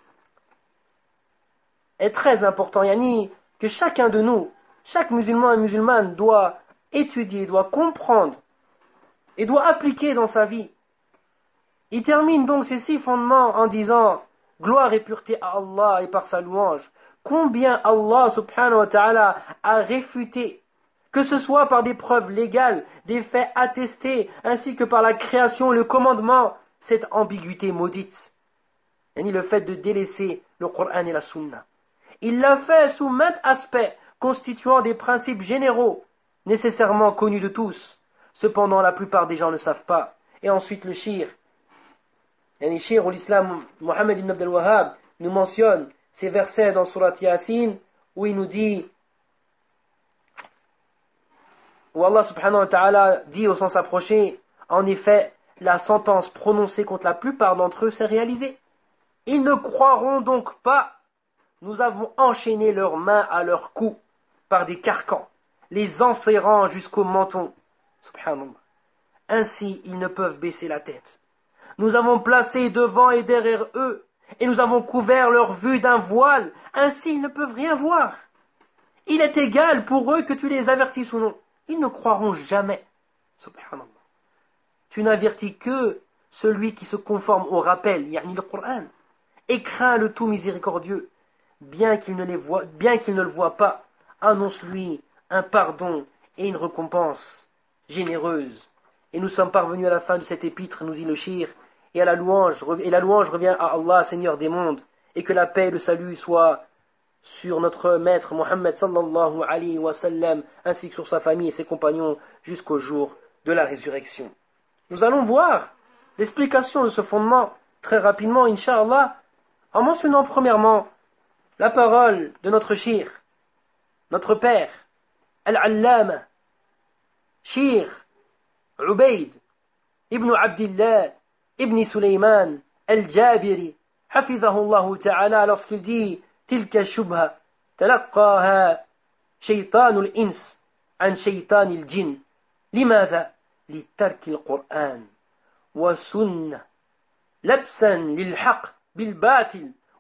est très important, yani que chacun de nous, chaque musulman et musulmane doit étudier, doit comprendre et doit appliquer dans sa vie. Il termine donc ces six fondements en disant gloire et pureté à Allah et par sa louange. Combien Allah subhanahu wa ta'ala a réfuté, que ce soit par des preuves légales, des faits attestés, ainsi que par la création, le commandement, cette ambiguïté maudite. Yani le fait de délaisser le Coran et la Sunna. Il l'a fait sous maintes aspects, constituant des principes généraux, nécessairement connus de tous. Cependant, la plupart des gens ne savent pas. Et ensuite, le shir, yani shir ou l'islam, Muhammad ibn Abd al-Wahhab, nous mentionne ces versets dans Surat Yasin, où il nous dit, où Allah subhanahu wa ta'ala dit au sens approché, en effet, la sentence prononcée contre la plupart d'entre eux s'est réalisée. Ils ne croiront donc pas. Nous avons enchaîné leurs mains à leurs cous par des carcans, les enserrant jusqu'au menton. Subhanallah. Ainsi, ils ne peuvent baisser la tête. Nous avons placé devant et derrière eux, et nous avons couvert leur vue d'un voile. Ainsi, ils ne peuvent rien voir. Il est égal pour eux que tu les avertisses ou non. Ils ne croiront jamais. Subhanallah. Tu n'avertis que celui qui se conforme au rappel, yani le Coran, et craint le tout miséricordieux. Bien qu'il ne les voie, bien qu'il ne le voie pas, annonce-lui un pardon et une récompense généreuse. Et nous sommes parvenus à la fin de cet épître, nous dit le shir, et à la louange, et la louange revient à Allah, Seigneur des mondes, et que la paix et le salut soient sur notre maître Muhammad sallallahu alayhi wa sallam, ainsi que sur sa famille et ses compagnons jusqu'au jour de la résurrection. Nous allons voir l'explication de ce fondement très rapidement, Inch'Allah, en mentionnant premièrement la parole de notre shir, notre père, Al-Allama, Shir Ubayd ibn Abdillah ibn Sulaiman Al-Jabiri, hafidhahullah ta'ala, lorsqu'il dit تلك الشبهة تلقاها شيطان الإنس عن شيطان الجن. لماذا؟ لترك القرآن والسنة لبسا للحق بالباطل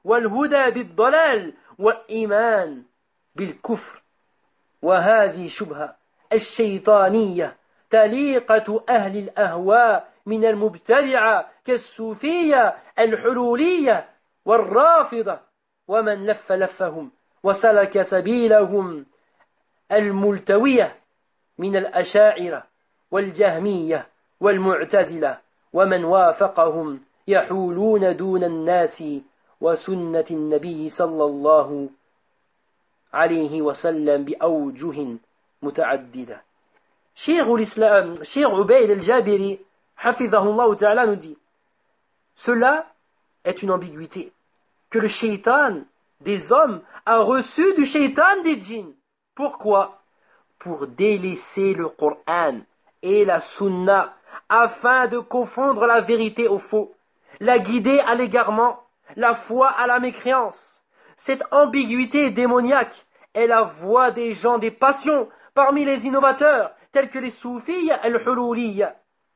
والهدى بالضلال والإيمان بالكفر. وهذه شبهة الشيطانية طريقة أهل الأهواء من المبتدعة كالصوفية الحلولية والرافضة ومن لف لفهم وسلك سبيلهم الملتوية من الأشاعرة والجهمية والمعتزلة ومن وافقهم يحولون دون الناس وسنة النبي صلى الله عليه وسلم بأوجه متعددة. Cheikh l'Islam, Cheikh Ubayd al-Jabiri, hafidhahullah ta'ala, nous dit: cela est une ambiguïté que le shaitan des hommes a reçu du shaitan des djinns. Pourquoi? Pour délaisser le Coran et la Sunna afin de confondre la vérité au faux, la guider à l'égarement, la foi à la mécréance. Cette ambiguïté démoniaque est la voix des gens des passions parmi les innovateurs tels que les soufis al-hululiyya.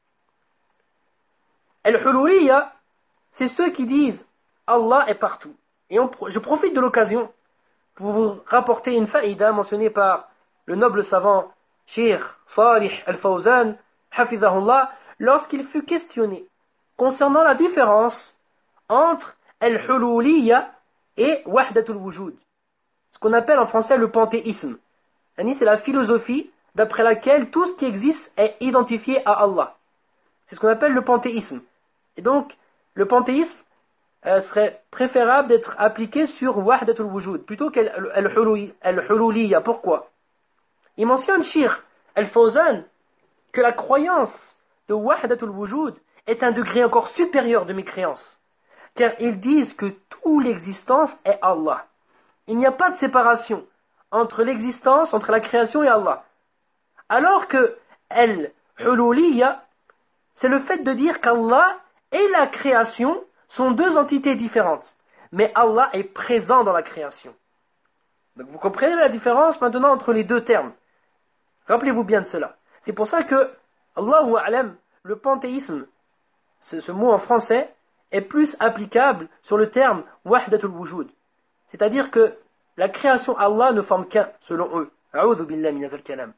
Al-hululiyya, c'est ceux qui disent Allah est partout. Et on, je profite de l'occasion pour vous rapporter une faïda mentionnée par le noble savant Cheikh Salih al-Fawzan, hafidhahullah, lorsqu'il fut questionné concernant la différence entre al-hululiyya et wahdatul wujud, ce qu'on appelle en français le panthéisme. C'est la philosophie d'après laquelle tout ce qui existe est identifié à Allah. C'est ce qu'on appelle le panthéisme. Et donc, le panthéisme euh, serait préférable d'être appliqué sur wahdatul wujud plutôt qu'al-hululiyya. Pourquoi? Il mentionne Cheikh al-Fawzan que la croyance de wahdatul wujud est un degré encore supérieur de mécréance, car ils disent que toute l'existence est Allah. Il n'y a pas de séparation entre l'existence, entre la création et Allah. Alors que al-hululiyya, c'est le fait de dire qu'Allah et la création sont deux entités différentes, mais Allah est présent dans la création. Donc vous comprenez la différence maintenant entre les deux termes. Rappelez-vous bien de cela. C'est pour ça que, Allahu a'lam, le panthéisme, ce, ce mot en français, est plus applicable sur le terme wahdatul wujud. C'est-à-dire que la création Allah ne forme qu'un, selon eux. A'udhu billahi minal kalam.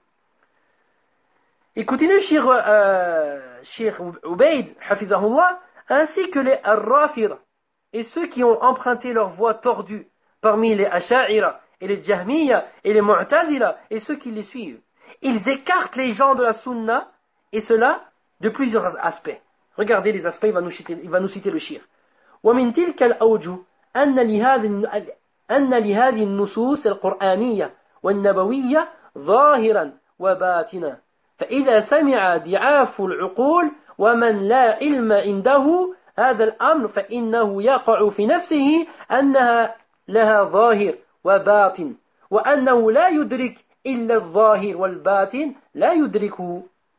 Et continue Cheikh euh, Ubayd, hafidhahullah, ainsi que les Ar-Rafida et ceux qui ont emprunté leur voie tordue parmi les Asha'ira et les Jahmiya et les Mu'tazila et ceux qui les suivent. Ils écartent les gens de la Sunna, et cela de plusieurs aspects. Regardez les aspects, il va nous citer, il va nous citer le shir. ومن تلك الأوجه أن لهذه أن لهذه النصوص القرآنية والنبوية ظاهرا وباطنا. فإذا سمع ضعاف العقول ومن لا علم عنده هذا الأمر فإنه يقع في نفسه أنها لها ظاهر وباطن وأنه لا يدرك إلا الظاهر والباطن لا يدركه.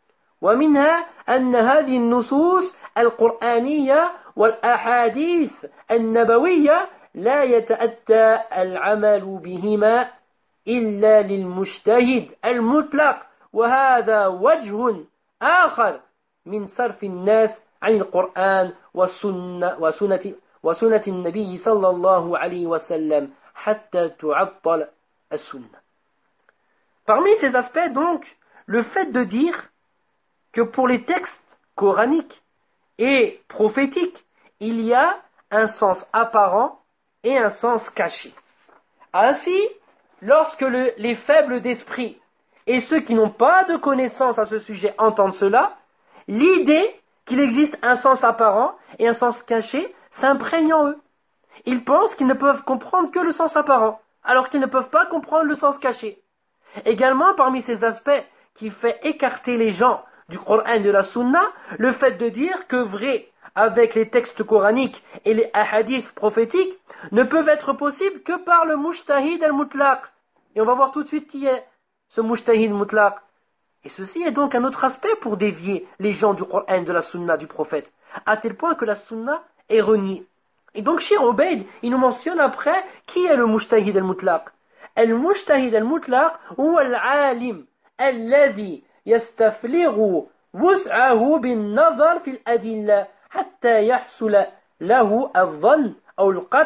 ومنها أن هذه النصوص القرآنية والأحاديث النبوية لا يتأتى العمل بهما إلا للمجتهد المطلق وهذا وجه آخر من صرف الناس عن القرآن والسنة وسنة, وسنة النبي صلى الله عليه وسلم حتى تعطل السنة. Parmi ces aspects donc, le fait de dire que pour les textes coraniques et prophétiques, il y a un sens apparent et un sens caché. Ainsi, lorsque le, les faibles d'esprit et ceux qui n'ont pas de connaissance à ce sujet entendent cela, l'idée qu'il existe un sens apparent et un sens caché s'imprègne en eux. Ils pensent qu'ils ne peuvent comprendre que le sens apparent, alors qu'ils ne peuvent pas comprendre le sens caché. Également, parmi ces aspects qui fait écarter les gens du Coran et de la Sunna, le fait de dire que vrai avec les textes coraniques et les hadiths prophétiques ne peuvent être possibles que par le mujtahid al-mutlaq. Et on va voir tout de suite qui est ce mujtahid mutlaq. Et ceci est donc un autre aspect pour dévier les gens du Coran et de la Sunna du prophète, à tel point que la Sunna est reniée. Et donc Cheikh Ubayd, il nous mentionne après qui est le mujtahid al-mutlaq. المجتهد المطلق هو العالم الذي يستفرغ وسعه بالنظر في الأدلة حتى يحصل له الظن أو القطع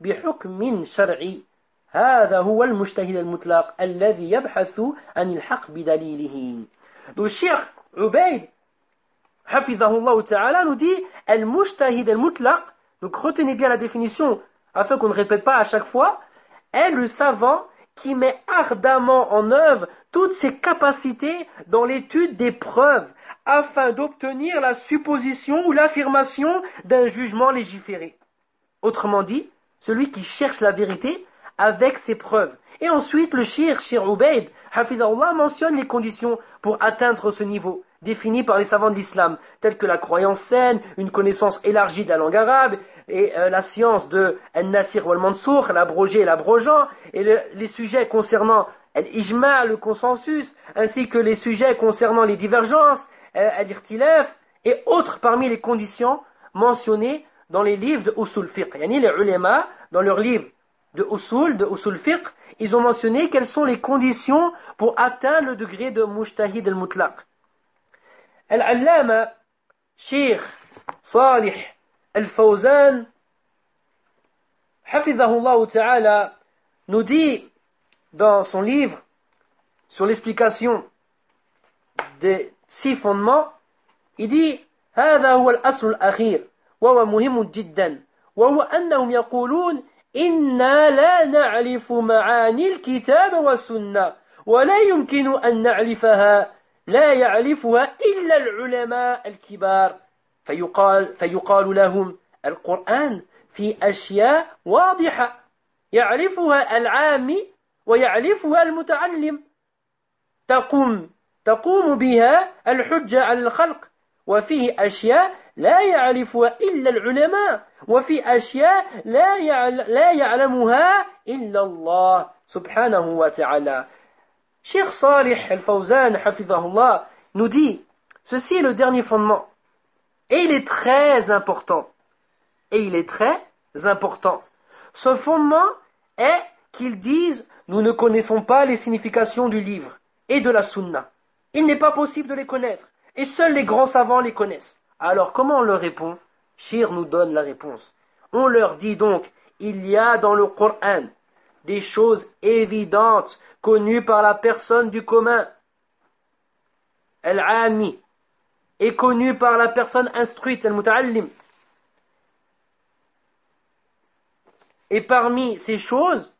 بحكم شرعي هذا هو المجتهد المطلق الذي يبحث عن الحق بدليله. Donc Cheikh Ubaid Hafidhahullah Ta'ala nous dit Al-Mujtahid al-Mutlaq, donc retenez bien la définition afin qu'on ne répète pas à chaque fois, est le savant qui met ardemment en œuvre toutes ses capacités dans l'étude des preuves afin d'obtenir la supposition ou l'affirmation d'un jugement légiféré. Autrement dit, celui qui cherche la vérité avec ses preuves. Et ensuite, le shir, Shir Ubaid, Hafidhahullah, mentionne les conditions pour atteindre ce niveau, définies par les savants de l'islam, telles que la croyance saine, une connaissance élargie de la langue arabe, et euh, la science de Al-Nasir wal-Mansour, l'abrogé et l'abrogeant, et le, les sujets concernant Al-Ijma', le consensus, ainsi que les sujets concernant les divergences, euh, Al-Irtilaf, et autres parmi les conditions mentionnées dans les livres de Usul Fiqh. Yani les ulama, dans leurs livres de Usul, de Usul Fiqh, ils ont mentionné quelles sont les conditions pour atteindre le degré de Mujtahid al-Mutlaq. Al-Allama, Cheikh Salih al-Fawzan, Hafidhahullah Ta'ala, nous dit dans son livre sur l'explication des six fondements, il dit هذا هو الأصل الأخير وهو مهم جدا وهو أنهم يقولون إنا لا نعرف معاني الكتاب والسنة ولا يمكن أن نعرفها لا يعرفها إلا العلماء الكبار فيقال, فيقال لهم القرآن في أشياء واضحة يعرفها العامي ويعرفها المتعلم تقوم تقوم بها الحجة على الخلق وفيه أشياء لا يعرفها إلا العلماء وفي أشياء لا لا يعلمها إلا الله سبحانه وتعالى. Cheikh Salih al-Fawzan Hafidhahullah nous dit ceci est le dernier fondement et il est très important et il est très important. Ce fondement est qu'ils disent nous ne connaissons pas les significations du livre et de la sunna. Il n'est pas possible de les connaître et seuls les grands savants les connaissent. Alors comment on leur répond? Shir nous donne la réponse. On leur dit donc, il y a dans le Coran des choses évidentes, connues par la personne du commun, al-ami, et connues par la personne instruite, al-muta'allim. Et parmi ces choses,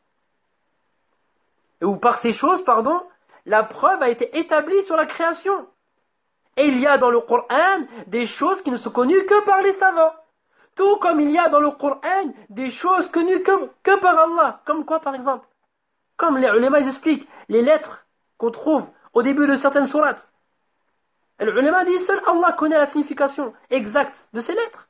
ou par ces choses, pardon, la preuve a été établie sur la création. Et il y a dans le Coran des choses qui ne sont connues que par les savants. Tout comme il y a dans le Coran des choses connues que, que par Allah. Comme quoi par exemple? Comme les ulama ils expliquent, les lettres qu'on trouve au début de certaines sourates. Les ulama disent seul Allah connaît la signification exacte de ces lettres.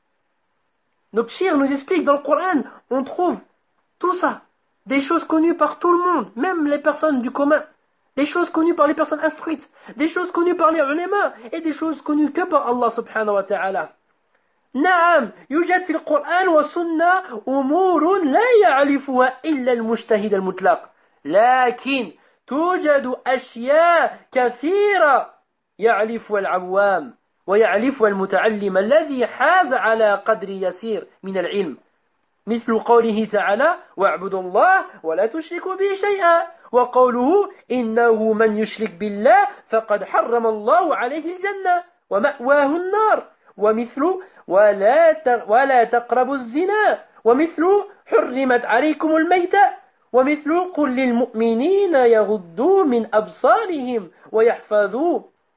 Donc Shir nous explique dans le Coran, on trouve tout ça. Des choses connues par tout le monde, même les personnes du commun. Des choses connues par les personnes instruites, des choses connues par les ulama et des choses connues que par Allah subhanahu wa ta'ala. نعم يوجد في القرآن والسنة أمور لا يعرفها إلا المجتهد المطلق لكن توجد أشياء كثيرة يعرفها العوام ويعرفها المتعلم الذي حاز على قدر يسير من العلم مثل قوله تعالى واعبدوا الله ولا تشركوا به شيئا وقوله إنه من يشرك بالله فقد حرم الله عليه الجنة ومأواه النار ومثل ولا ولا تقربوا الزنا ومثل حرمت عليكم الميتة ومثل قل للمؤمنين يغضوا من أبصارهم ويحفظوا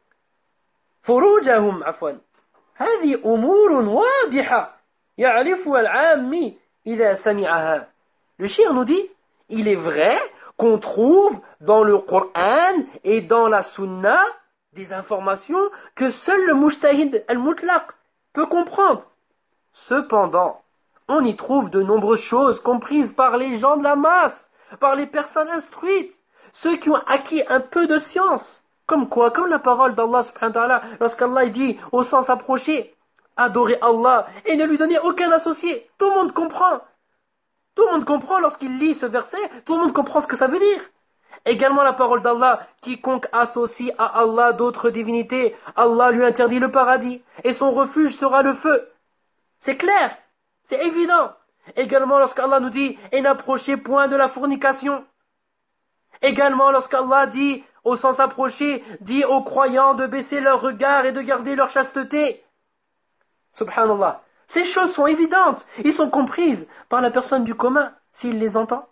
فروجهم عفوا هذه أمور واضحة يعرفها العامي إذا سمعها. Le shir nous dit, il est vrai qu'on trouve dans le Coran et dans la Sunna des informations que seul le mujtahid al-mutlaq peut comprendre. Cependant, on y trouve de nombreuses choses comprises par les gens de la masse, par les personnes instruites, ceux qui ont acquis un peu de science. Comme quoi? Comme la parole d'Allah subhanahu wa ta'ala, lorsqu'Allah dit au sens approché, adorez Allah et ne lui donnez aucun associé. Tout le monde comprend. Tout le monde comprend lorsqu'il lit ce verset, tout le monde comprend ce que ça veut dire. Également la parole d'Allah, quiconque associe à Allah d'autres divinités, Allah lui interdit le paradis et son refuge sera le feu. C'est clair, c'est évident. Également lorsqu'Allah nous dit « Et n'approchez point de la fornication ». Également lorsqu'Allah dit, au sens approché, dit aux croyants de baisser leur regard et de garder leur chasteté. Subhanallah. Ces choses sont évidentes. Ils sont comprises par la personne du commun, s'il les entend.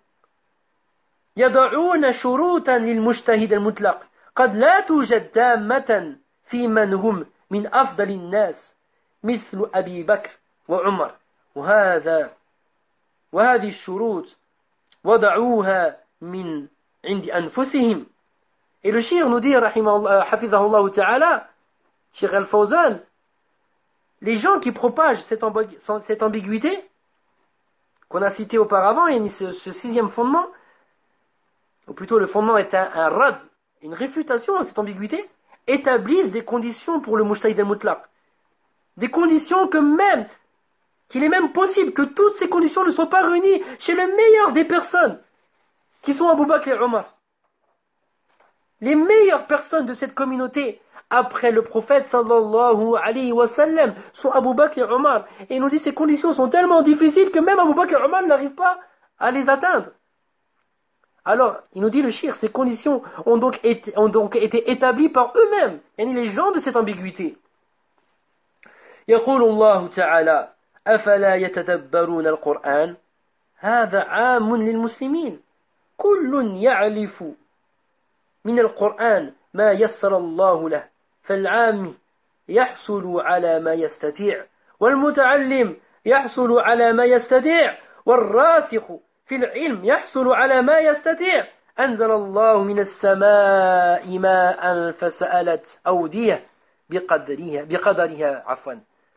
يضعون شروطا للمجتهد المطلق قد لا توجد تامة في من هم من أفضل الناس مثل أبي بكر وعمر وهذا وهذه الشروط وضعوها من عند أنفسهم. Et le shir nous dit, hafidhahullah ta'ala, Cheikh Al-Fawzan, les gens qui propagent cette, ambi- cette ambiguïté qu'on a cité auparavant, et ce, ce sixième fondement, ou plutôt le fondement est un, un rad, une réfutation à cette ambiguïté, établissent des conditions pour le mujtahid al-mutlaq. Des conditions que même, qu'il est même possible que toutes ces conditions ne soient pas réunies chez le meilleur des personnes, qui sont Abu Bakr et Omar. Les meilleures personnes de cette communauté, après le prophète sallallahu alayhi wa sallam, sont Abu Bakr et Omar. Et il nous dit ces conditions sont tellement difficiles que même Abu Bakr et Omar n'arrivent pas à les atteindre. Alors, il nous dit le shir, ces conditions ont donc été, ont donc été établies par eux-mêmes, et les gens de cette ambiguïté. يقول الله تعالى أفلا يتدبرون القرآن هذا عام للمسلمين كل يعرف من القرآن ما يسر الله له فالعام يحصل على ما يستطيع والمتعلم يحصل على ما يستطيع والراسخ في العلم يحصل على ما يستطيع أنزل الله من السماء ماء فسألت أودية بقدرها بقدرها عفوا.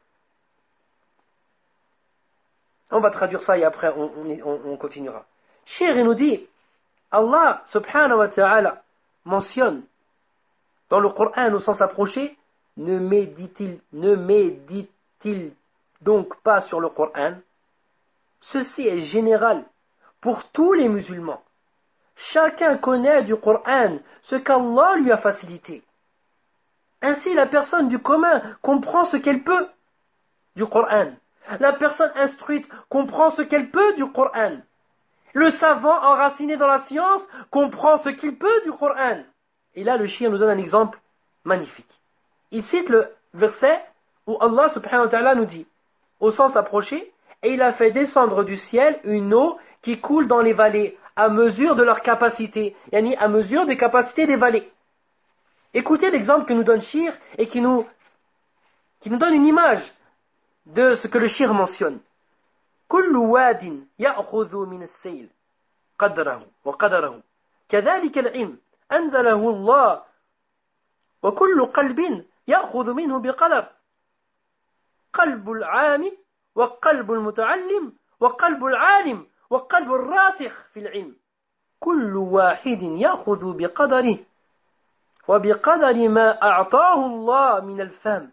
On va traduire ça et après on, on, on continuera. Cheikh nous dit, Allah subhanahu wa ta'ala mentionne dans le Coran au sens approché, ne médite-t-il, ne médite-t-il donc pas sur le Coran? Ceci est général pour tous les musulmans. Chacun connaît du Coran ce qu'Allah lui a facilité. Ainsi la personne du commun comprend ce qu'elle peut du Coran. La personne instruite comprend ce qu'elle peut du Coran. Le savant enraciné dans la science comprend ce qu'il peut du Coran. Et là, le shir nous donne un exemple magnifique. Il cite le verset où Allah subhanahu wa ta'ala nous dit, au sens approché, et il a fait descendre du ciel une eau qui coule dans les vallées à mesure de leur capacité, yani à mesure des capacités des vallées. Écoutez l'exemple que nous donne Shir et qui nous, qui nous donne une image de ce que le shir mentionne. كل واد يأخذ من السيل قدره وقدره كذلك العلم أنزله الله وكل قلب يأخذ منه بقدر قلب العام وقلب المتعلم وقلب العالم وقلب الراسخ في العلم كل واحد يأخذ بقدره وبقدر ما أعطاه الله من الفهم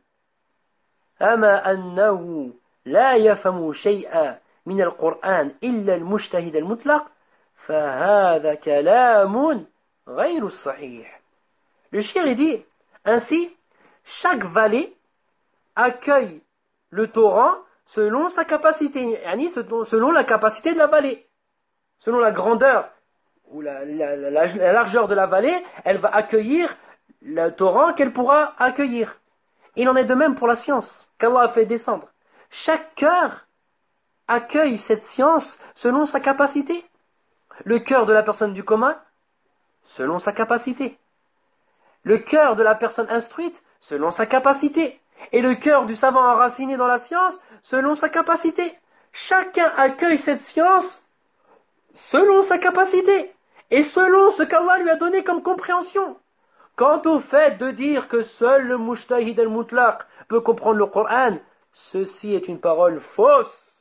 أما أنه لا يفهم شيئا من القرآن إلا المجتهد المطلق فهذا كلام غير الصحيح. Le shir dit, ainsi, chaque vallée accueille le torrent selon sa capacité, yani selon la capacité de la vallée, selon la grandeur ou la, la, la, la largeur de la vallée, elle va accueillir le torrent qu'elle pourra accueillir. Il en est de même pour la science qu'Allah a fait descendre. Chaque cœur accueille cette science selon sa capacité. Le cœur de la personne du commun, selon sa capacité. Le cœur de la personne instruite, selon sa capacité. Et le cœur du savant enraciné dans la science, selon sa capacité. Chacun accueille cette science selon sa capacité et selon ce qu'Allah lui a donné comme compréhension. Quant au fait de dire que seul le mujtahid al-mutlaq peut comprendre le Coran, ceci est une parole fausse,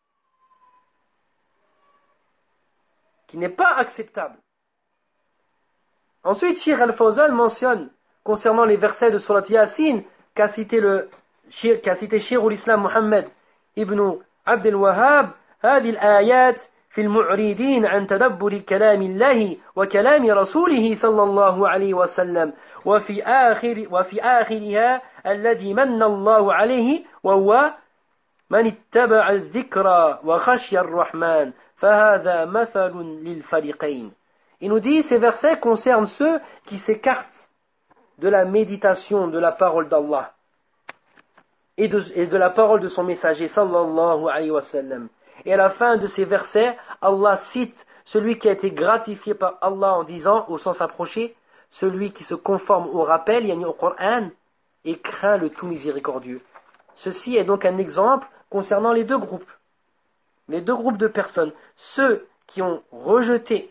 qui n'est pas acceptable. Ensuite, Cheikh Al-Fawzan mentionne, concernant les versets de Surat Yasin, qu'a cité le qu'a cité Cheikh al-Islam Muhammad ibn Abd al-Wahhab, هذه الآيات في المعرضين عن تدبر كلام الله وكلام رسوله صلى الله عليه وسلم وفي آخر وفي آخرها الذي من الله عليه وهو من اتبع الذكر وخشي الرحمن فهذا مثل للفريقين. Il nous dit, ces versets concernent ceux qui s'écartent de la méditation de la parole d'Allah et de, et de la parole de son messager sallallahu alayhi wa sallam. Et à la fin de ces versets, Allah cite celui qui a été gratifié par Allah en disant, au sens approché, celui qui se conforme au rappel, yani au Coran, et craint le tout miséricordieux. Ceci est donc un exemple concernant les deux groupes. Les deux groupes de personnes. Ceux qui ont rejeté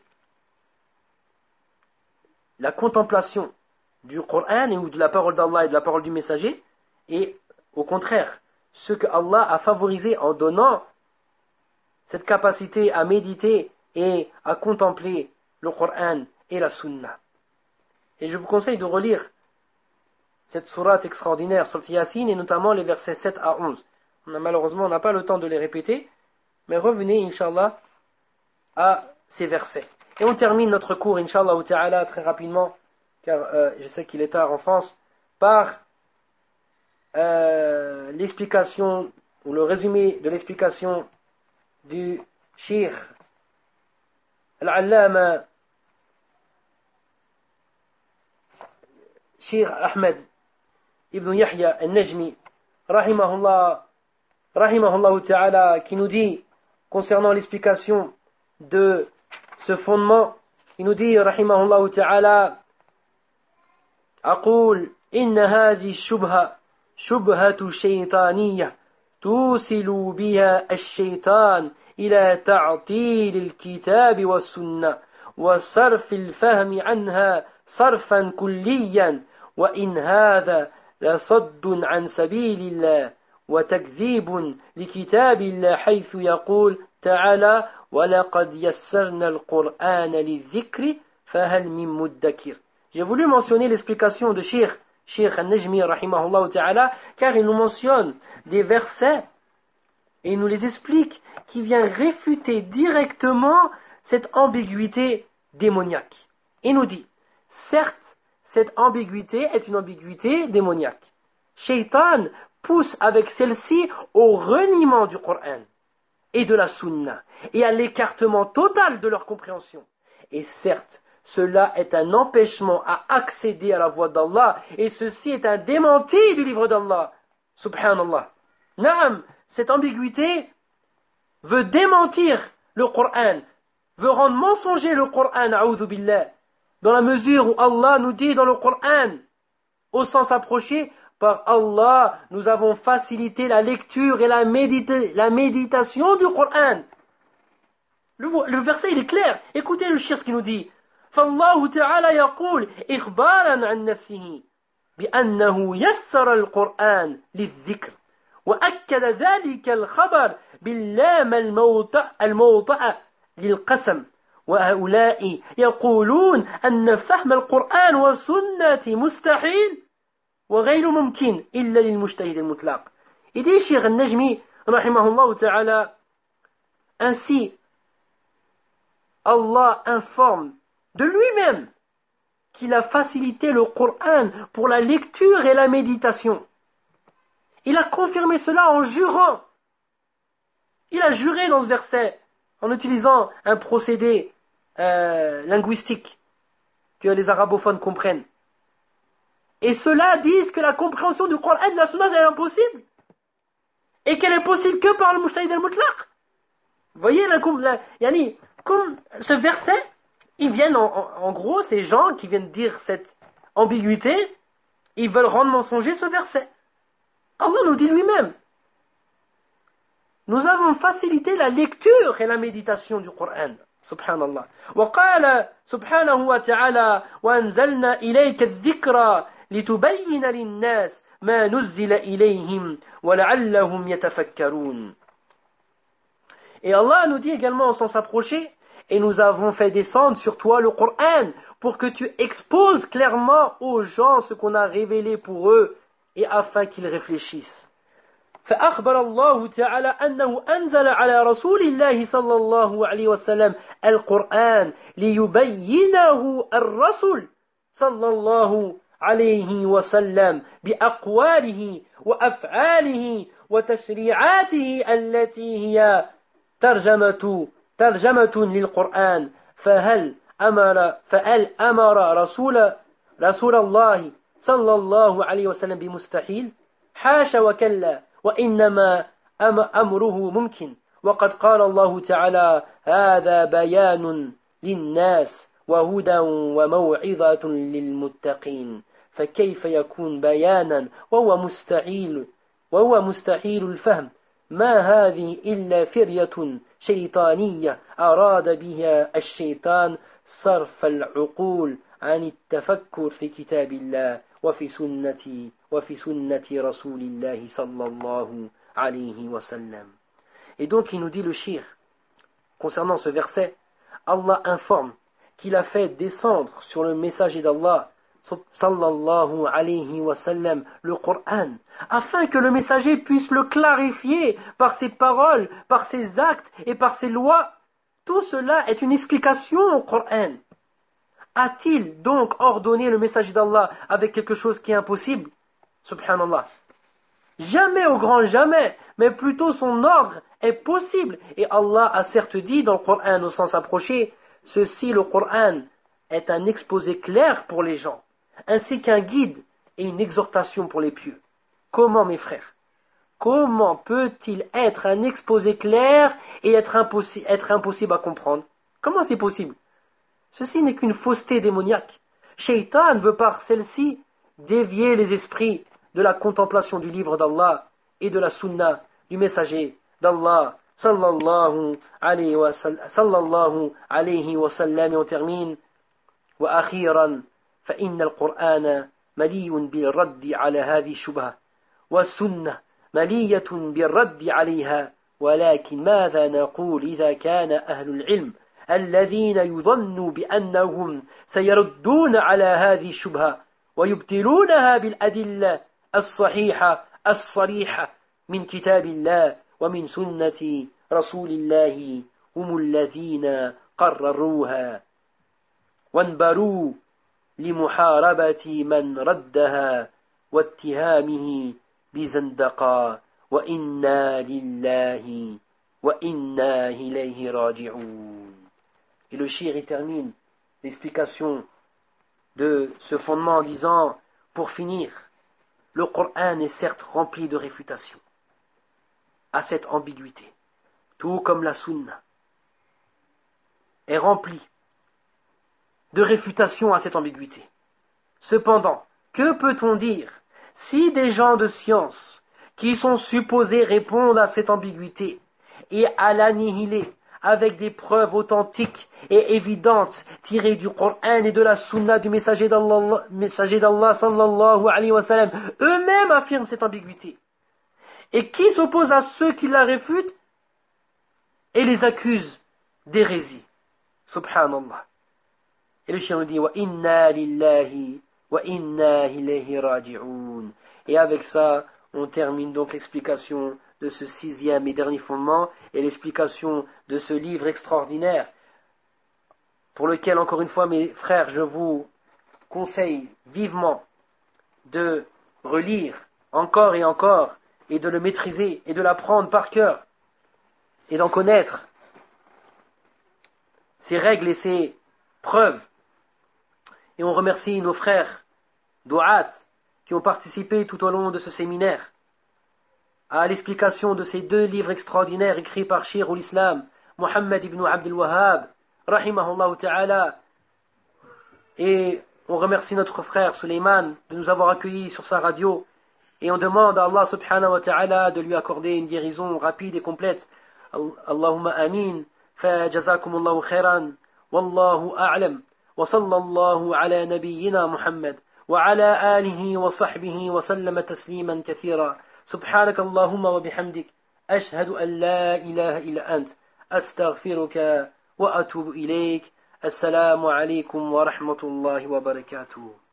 la contemplation du Coran ou de la parole d'Allah et de la parole du messager, et au contraire, ceux que Allah a favorisés en donnant cette capacité à méditer et à contempler le Coran et la Sunna. Et je vous conseille de relire cette sourate extraordinaire, sourate Yasin, et notamment les versets sept à onze. On a, malheureusement, on n'a pas le temps de les répéter, mais revenez, Inch'Allah, à ces versets. Et on termine notre cours, Inch'Allah Ta'ala, très rapidement, car euh, je sais qu'il est tard en France, par euh, l'explication, ou le résumé de l'explication du Cheikh Al-Allama Cheikh Ahmed Ibn Yahya Al-Najmi, rahimahullah, rahimahullah Ta'ala, qui nous dit, concernant l'explication de ce fondement, il nous dit, rahimahullah Ta'ala, أقول إن هذه الشبهة شبهة شيطانية توصل بها الشيطان إلى تعطيل الكتاب والسنة وصرف الفهم عنها صرفا كليا وإن هذا لصد عن سبيل الله وتكذيب لكتاب الله حيث يقول تعالى وَلَقَدْ يَسَّرْنَا الْقُرْآنَ لِلذِّكْرِ فَهَلْ مِن مُدَّكِرٍ. J'ai voulu mentionner l'explication de Cheikh, Cheikh Al-Najmi, rahimahullah ta'ala, car il nous mentionne des versets et il nous les explique qui vient réfuter directement cette ambiguïté démoniaque. Il nous dit, certes, cette ambiguïté est une ambiguïté démoniaque. Shaitan pousse avec celle-ci au reniement du Coran et de la Sunna, et à l'écartement total de leur compréhension. Et certes, cela est un empêchement à accéder à la voie d'Allah, et ceci est un démenti du livre d'Allah. Subhanallah. Naam, cette ambiguïté veut démentir le Coran, veut rendre mensonger le Coran, a'udhu billah, dans la mesure où Allah nous dit dans le Coran, au sens approché, par Allah, nous avons facilité la lecture et la, médita- la méditation du Coran. Le, le verset, il est clair. Écoutez le shir ce qu'il nous dit. فالله تعالى يقول إخبارا عن نفسه بأنه يسر القرآن للذكر وأكد ذلك الخبر باللام الموطأ, الموطأ للقسم وهؤلاء يقولون أن فهم القرآن والسنة مستحيل وغير ممكن إلا للمجتهد المطلق. Il dit Cheikh Al-Najmi rahimahullah ta'ala, ainsi Allah informe de lui-même qu'il a facilité le Coran pour la lecture et la méditation. Il a confirmé cela en jurant. Il a juré dans ce verset en utilisant un procédé euh, linguistique que les arabophones comprennent. Et ceux-là disent que la compréhension du Coran et de la Sunna est impossible. Et qu'elle est possible que par le Mujtahid al-Mutlaq. Vous voyez, la, la, yani, comme ce verset, ils viennent en, en, en gros, ces gens qui viennent dire cette ambiguïté, ils veulent rendre mensonger ce verset. Allah nous dit lui-même, nous avons facilité la lecture et la méditation du Coran. Subhanallah. وقال سبحانه وتعالى وأنزلنا إليك الذكرى لتبين للناس ما نزل إليهم ولعلهم يتفكرون. Et Allah nous dit également en sens approché, et nous avons fait descendre sur toi le Coran pour que tu exposes clairement aux gens ce qu'on a révélé pour eux et afin qu'ils réfléchissent. فأخبر الله تعالى أنه أنزل على رسول الله صلى الله عليه وسلم القرآن ليبينه الرسول صلى الله عليه وسلم بأقواله وأفعاله وتشريعاته التي هي ترجمة ترجمة للقرآن فهل أمر فهل أمر رسول رسول الله صلى الله عليه وسلم بمستحيل حاشا وكلا وإنما أمره ممكن وقد قال الله تعالى هذا بيان للناس وهدى وموعظة للمتقين فكيف يكون بيانا وهو مستحيل وهو مستحيل الفهم ما هذه إلا فرية شيطانية أراد بها الشيطان صرف العقول عن التفكر في كتاب الله وفي سنة وفي سنة رسول الله صلى الله alayhi wa sallam. Et donc il nous dit le shir, concernant ce verset, Allah informe qu'il a fait descendre sur le messager d'Allah sallallahu alayhi wa sallam le Coran, afin que le messager puisse le clarifier par ses paroles, par ses actes et par ses lois. Tout cela est une explication au Coran. A-t-il donc ordonné le messager d'Allah avec quelque chose qui est impossible? Subhanallah. Jamais, au grand jamais, mais plutôt son ordre est possible. Et Allah a certes dit dans le Coran au sens approché, ceci, le Coran, est un exposé clair pour les gens, ainsi qu'un guide et une exhortation pour les pieux. Comment, mes frères? Comment peut-il être un exposé clair et être, impossi- être impossible à comprendre? Comment c'est possible? Ceci n'est qu'une fausseté démoniaque. Shaitan veut par celle-ci dévier les esprits de la contemplation du livre d'Allah et de la sunna du messager d'Allah sallallahu alayhi wa sallam, sallallahu alayhi wa sallam. Et on termine وأخيرا فإن القرآن مليء بالرد على هذه الشبهة والسنة ملية بالرد عليها ولكن ماذا نقول إذا كان أهل العلم الذين يظنوا بأنهم سيردون على هذه الشبهة ويبتلونها بالأدلة الصحيحة الصريحة من كتاب الله ومن سنة رسول الله هم الذين قرروها وانبروا لمحاربة من ردها واتهامه بزندقة وإنا لله وإنا إليه راجعون. Et le shir termine l'explication de ce fondement en disant, pour finir, le Coran est certes rempli de réfutations à cette ambiguïté, tout comme la sunna est remplie de réfutations à cette ambiguïté. Cependant, que peut-on dire si des gens de science qui sont supposés répondre à cette ambiguïté et à l'annihiler avec des preuves authentiques et évidentes tirées du Coran et de la sunna du messager d'Allah, messager d'Allah sallallahu alayhi wa sallam, eux-mêmes affirment cette ambiguïté. Et qui s'oppose à ceux qui la réfutent et les accusent d'hérésie. Subhanallah. Et le chien nous dit, wa inna lillahi wa inna ilayhi raji'un. Et avec ça, on termine donc l'explication de ce sixième et dernier fondement et l'explication de ce livre extraordinaire pour lequel, encore une fois, mes frères, je vous conseille vivement de relire encore et encore et de le maîtriser et de l'apprendre par cœur et d'en connaître ses règles et ses preuves. Et on remercie nos frères douat qui ont participé tout au long de ce séminaire à l'explication de ces deux livres extraordinaires écrits par Shir ul-Islam, Muhammad ibn Abdul Wahhab, rahimahullah ta'ala. Et on remercie notre frère Suleiman de nous avoir accueillis sur sa radio. Et on demande à Allah subhanahu wa ta'ala de lui accorder une guérison rapide et complète. Allahumma amin. Fa jazakumullahu khairan. Wallahu a'lam. Wa sallallahu ala nabiyyina Muhammad. Wa ala alihi wa sahbihi wa sallama tasliman kathira. سبحانك اللهم وبحمدك أشهد أن لا إله إلا أنت أستغفرك وأتوب إليك السلام عليكم ورحمة الله وبركاته.